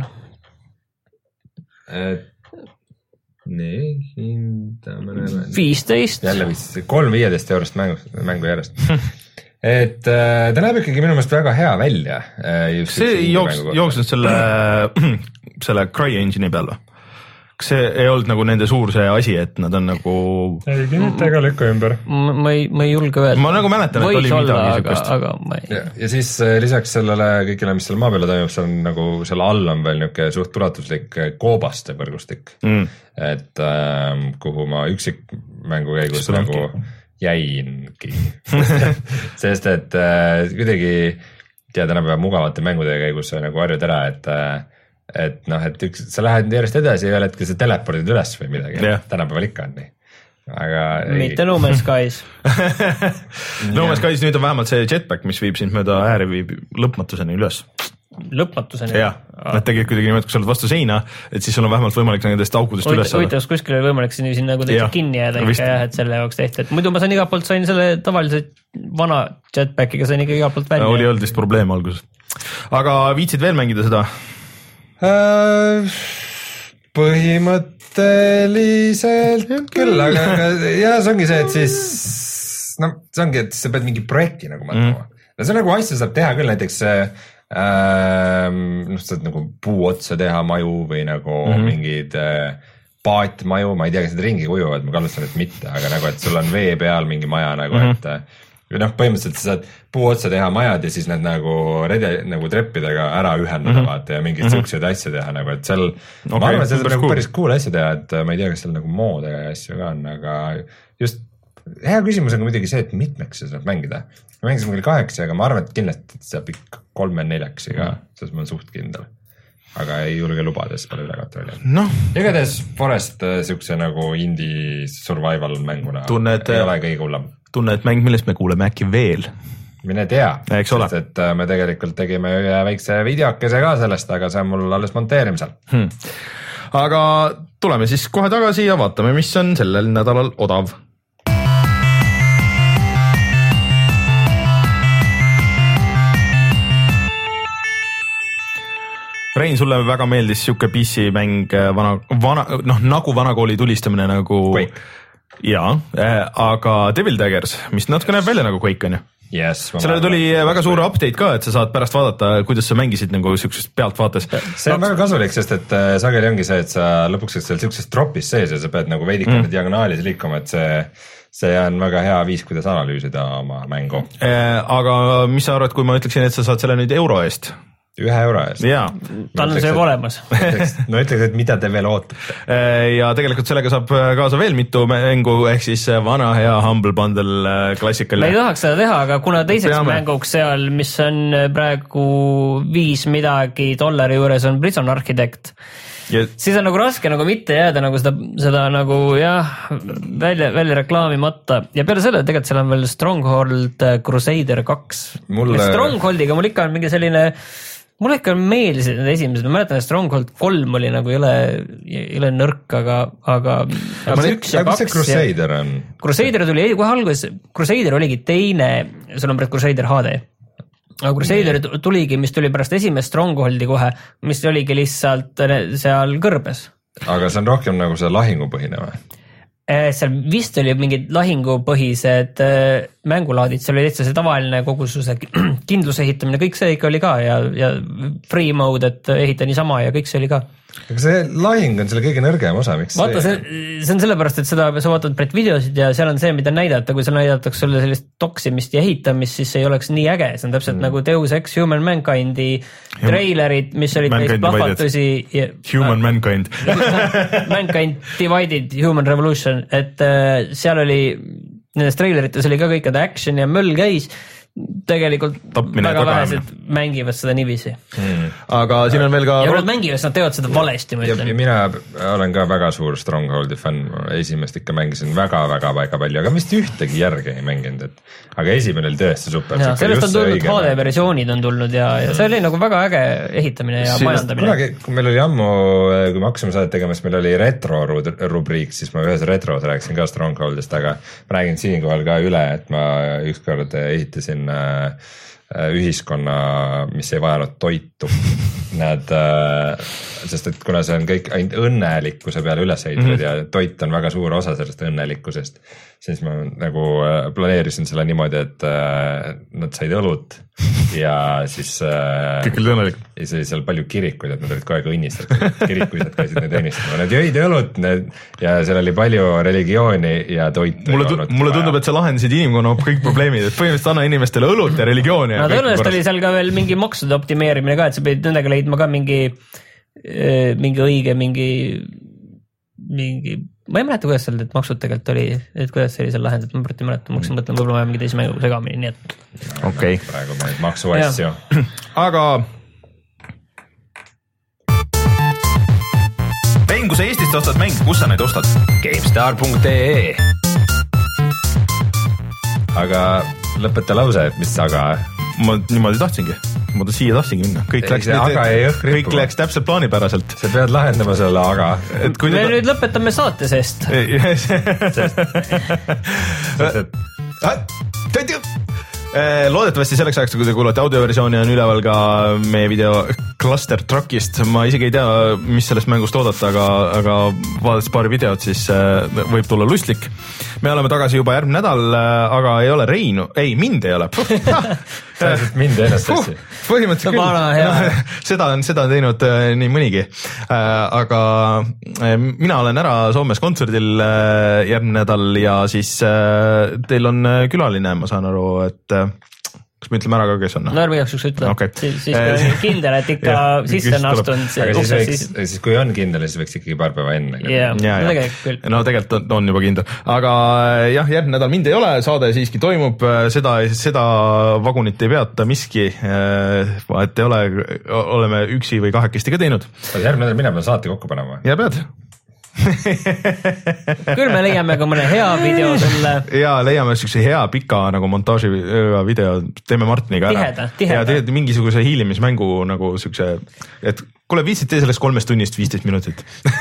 nii, hindame. viisteist. Jälle vist kolm viieteist eurost mängu, mängu järjest. et ta näeb ikkagi minu meelest väga hea välja. See jooks, jooksnud selle, selle CryEngine'i peal või? Kas see ei olnud nagu nende suur see asi, et nad on nagu ei kinnita ega lükka ümber. Ma ei, ma ei julge öelda. Ma nagu mäletan, et oli midagi sükust. Aga ma ei... Ja, ja siis lisaks sellele kõigile, mis seal maa peale toimub, seal on nagu selle all on veel niuke suht ulatuslik koobaste võrgustik. Mm. Et äh, kuhu ma üksik mängu käigus nagu jäingi. Sest et äh, kuidagi tea tänapäeva mugavate mängude käigus nagu harjud ära, et äh, et noh, et üks, sa lähed järjest edasi ja ühel hetkel sa telepordid üles või midagi yeah. tänapäeval ikka on nii, aga mitte No Man's Skies. No Man's Skies nüüd on vähemalt see jetpack, mis viib sind mööda ääri, viib lõpmatuseni üles. Lõpmatuseni? jah, nad tegid kuidagi niimoodi, kui sa oled vastu seina, et siis sul on vähemalt võimalik nendest aukudest üles saada. Huvitavast kuskil oli võimalik siin, siin nagu täitsa kinni jääda ikka jah, et selle jaoks tehti, et muidu ma sain igalt poolt, sain selle tavalise vana jetpackiga sain ikka igalt poolt välja. Oli olnud vist probleem alguses. Aga viitsid veel mängida seda? Põhimõtteliselt küll, aga, aga jah, see ongi see, et siis no see ongi, et sa pead mingi projekti nagu mõtlema mm. no see nagu asja saab teha küll, näiteks äh, noh, saad nagu puu otsa teha maju või nagu mm-hmm. mingid äh, paatmaju, ma ei tea, kas need ringi kujuvad, ma kallustan, et mitte, aga nagu, et sul on vee peal mingi maja nagu mm-hmm. et või noh, põhimõtteliselt sa saad puu otsa teha majad ja siis need nagu rede, nagu treppidega ära ühendada mm-hmm. vaata ja mingeid mm-hmm. siukseid asju teha nagu, et seal okay, ma arvan, et see on nagu cool. päris cool asju teha, et ma ei tea, kas seal nagu moode ja asju ka on, aga just hea küsimus on muidugi see, et mitmeks sa saad mängida. Ma mängisin küll kaheksa, aga ma arvan, et kindlasti saab ikka kolme-neljaksi ka, sest ma olen suht kindel. Aga ei julge lubades pole üle kontrolli. No. Igatahes Forest siukse nagu indie survival mänguna Tunned, ei ole kõige hullem. Tunne, et mäng, millest me kuuleme äkki veel. Mine tea, sest et me tegelikult tegime ühe väikse videokese ka sellest, aga see on mul alles monteerimisel. Hmm. Aga tuleme siis kohe tagasi ja vaatame, mis on sellel nädalal odav. Rein, sulle väga meeldis siuke P C mäng vana, vana, noh, nagu vanakooli tulistamine nagu Quake. Jaa, aga Devil Daggers, mis natuke näeb välja nagu Quake on ju. Yes, sellele tuli väga suur update ka, et sa saad pärast vaadata, kuidas sa mängisid nagu siuksest pealtvaates. See on no. väga kasulik, sest et sageli ongi see, et sa lõpuks seal siuksest tropis sees ja sa pead nagu veidikene mm. diagonaalis liikuma, et see, see on väga hea viis, kuidas analüüsida oma mängu. Aga mis sa arvad, kui ma ütleksin, et sa saad selle nüüd euro eest? Ühe euro eest. Ta on see olemas. No ütleks, et mida te veel ootate. Ja tegelikult sellega saab kaasa veel mitu mängu, ehk siis vana hea Humble Bundle klassikaline. Me ei tahaks seda teha, aga kuna teiseks Peame. mänguks seal, mis on praegu viis midagi dollari juures on Prison Architect, ja siis on nagu raske nagu mitte jääda nagu seda, seda nagu jah, välja, välja reklaamimata ja peale selle tegelikult seal on veel Stronghold Crusader kaks. Mulle... Strongholdiga mul ikka on mingi selline mulle ikka meeldisid need esimesed, ma mäletan, et Stronghold kolm oli nagu jõle, jõle nõrk, aga, aga, aga üks ja kaks. Crusader on? Crusader tuli kohe alguses, Crusader oligi teine, sul on pärast Crusader H D. Aga Crusader tuligi, mis tuli pärast esimest Strongholdi kohe, mis oligi lihtsalt seal kõrbes. Aga see on rohkem nagu see lahingupõhine või? Seal vist oli mingid lahingupõhised mängulaadid, seal oli lihtsalt see tavaline kogususe kindluse ehitamine, kõik see ikka oli ka ja, ja free mode, et ehita niisama ja kõik see oli ka. Aga see lahing on selle kõige nõrgem osa, miks vaata, see, see on sellepärast, et seda sa vaatad Brett videosid ja seal on see, mida näidata, kui seal näidatakse sulle sellist toksimist ja ehitamist, siis see ei oleks nii äge, see on täpselt mm. nagu Deus Ex Human Mankindi trailerid, mis olid neist plahvatusi ja, Human äh, Mankind Mankind Divided Human Revolution, et äh, seal oli nendes trailerites oli ka kõik need action ja möll käis, tegelikult Tapmine väga vähesed mängivad seda niiviisi hmm. aga siin on veel ka ja kui nad mängivad, nad teevad seda valesti, ma ütlen. Ja mina olen ka väga suur Strongholdi fänn, esimest ikka mängisin väga-väga väga palju, aga vist ühtegi järgi ei mänginud, et aga esimene oli tõesti super. Ja, sellest on tulnud H D versioonid on tulnud ja, ja see oli nagu väga äge ehitamine ja Sest, majandamine. Kunagi, kui meil oli ammu, kui me hakkasime saadet tegema, siis meil oli retro rubriik, siis ma ühes retros rääkisin ka Strongholdist, aga ma räägin siinkohal ka üle, et ma ükskord ehitasin ühiskonna, mis ei vajanud toitu. Nad, sest et kuna see on kõik ainult õnnelikkuse peale üles ehitatud mm -hmm. ja toit on väga suur osa sellest õnnelikkusest, siis ma nagu planeerisin selle niimoodi, et nad said õlut ja siis kõik olid õnnelik. Ja siis oli seal palju kirikuid, et nad olid kogu aeg õnnistatud, kirikuisad käisid need õnnistama, nad jõid õlut need, ja seal oli palju religiooni ja toitu. Mulle, mulle tundub, et sa lahendasid inimkonna kõik probleemid, et põhimõtteliselt anna inimestele õlut ja religiooni. No tõenäoliselt oli seal ka veel mingi maksude optimeerimine ka, et sa pidid nendega leidma ka mingi mingi õige, mingi mingi, ma ei mäleta, kuidas seal need maksud tegelikult oli, et kuidas see oli seal lahendatud, ma praegu ei mäleta, ma hakkasin mõtlema, võib-olla mingi teise mängu segamini, nii et okei. Praegu ma neid maksuasju. Aga mäng, kui sa Eestist ostad mäng, kus sa neid ostad? GameStar punkt ee Aga lõpeta lause, et mis aga? Ma niimoodi tahtsingi, ma siia tahtsingi minna, kõik läks, kõik läks täpselt plaanipäraselt. Sa pead lahendama selle aga. Et kui me ta... nüüd lõpetame saate seest. Loodetavasti selleks ajaks, kui te kuulate audioversiooni, on üleval ka meie video Cluster Truckist. Ma isegi ei tea, mis sellest mängust oodata, aga, aga vaadates paari videot, siis võib tulla lustlik. Me oleme tagasi juba järgmine nädal, aga ei ole Reinu, ei, mind ei ole. mind ennast assi. Põhimõtteliselt küll. Seda on, seda on teinud nii mõnigi. Aga mina olen ära Soomes kontserdil järgmine nädal ja siis teil on külaline, ma saan aru, et kas me ütleme ära ka, kes on? No ärme jaoks üks ütle. Okay. Siis, siis kui on kindel, et ikka sisse on astunud. Aga siis, võiks, siis... siis kui on kindel, siis võiks ikkagi paar päeva enne. Yeah. Ja, no tegelikult küll. No tegelikult on, on juba kindel. Aga jah, järgmine nädal mind ei ole, saade siiski toimub, seda, seda vagunit ei peata miski, et ei ole, oleme üksi või kahekesti ka teinud. Järgmine nädal minema saate kokku panema. Ja pead. küll me leiame ka mõne hea video selle ja leiame siukse hea pika nagu montaaži video, teeme Martiniga ära tiheda, tiheda. ja tegelikult mingisuguse hiilimismängu nagu siukse, et kuule, viitsid tee sellest kolmest tunnist viisteist minutit.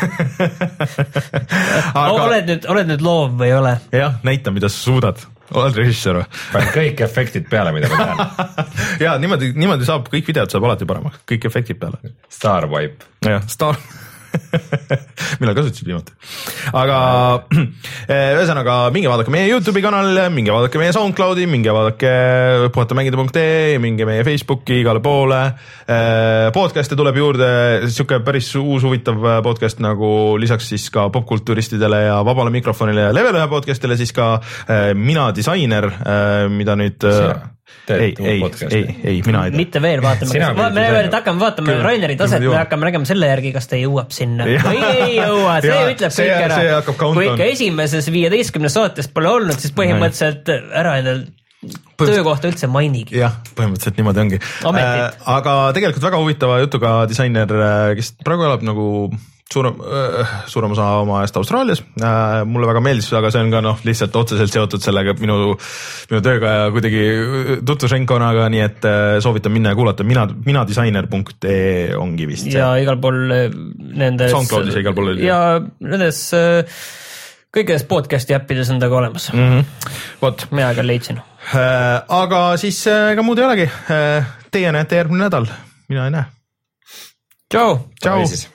Aga... oled nüüd, oled nüüd loov või ole? Jah, näita, mida sa suudad. Oled režissöör. Panen kõik efektid peale, mida ma tean. ja niimoodi, niimoodi saab, kõik videod saab alati paremaks, kõik efektid peale. Star Wipe. jah, Star millal kasutasid viimati. Aga ühesõnaga, minge vaadake meie YouTube'i kanal, minge vaadake meie SoundCloudi, minge vaadake puhatamängida punkt ee, minge meie Facebooki igale poole. Podcast'e tuleb juurde, siuke päris uus huvitav podcast nagu lisaks siis ka popkulturistidele ja vabale mikrofonile ja level ühe podcast'ile siis ka mina disainer, mida nüüd Sina. ei, ei, ei, ei, mina ei tea. Mitte veel vaatame, me veel hakkame vaatama Raineri taset, me hakkame nägema selle järgi, kas ta jõuab sinna või ei jõua, see ja, ütleb kõik ära. Kui ikka esimeses viieteistkümnes saatest pole olnud, siis põhimõtteliselt ära endal töökohta üldse mainigi. jah, põhimõtteliselt niimoodi ongi. Äh, aga tegelikult väga huvitava jutuga disainer, kes praegu elab nagu suurem, suurem osa oma ajast Austraalias. Mulle väga meeldis, aga see on ka noh, lihtsalt otseselt seotud sellega minu, minu tööga ja kuidagi tutvusringkonnaga, nii et soovitan minna ja kuulata mina, minadisainer punkt ee ongi vist see. Ja igal pool nendes SoundCloudis ja igal pool ja nendes kõikides podcasti äppides on ta ka olemas. Mm-hmm. Vot. Mina ka leidsin. Aga siis ega muud ei olegi. Teie näete järgmine nädal. Mina ei näe. Tšau. Tšau.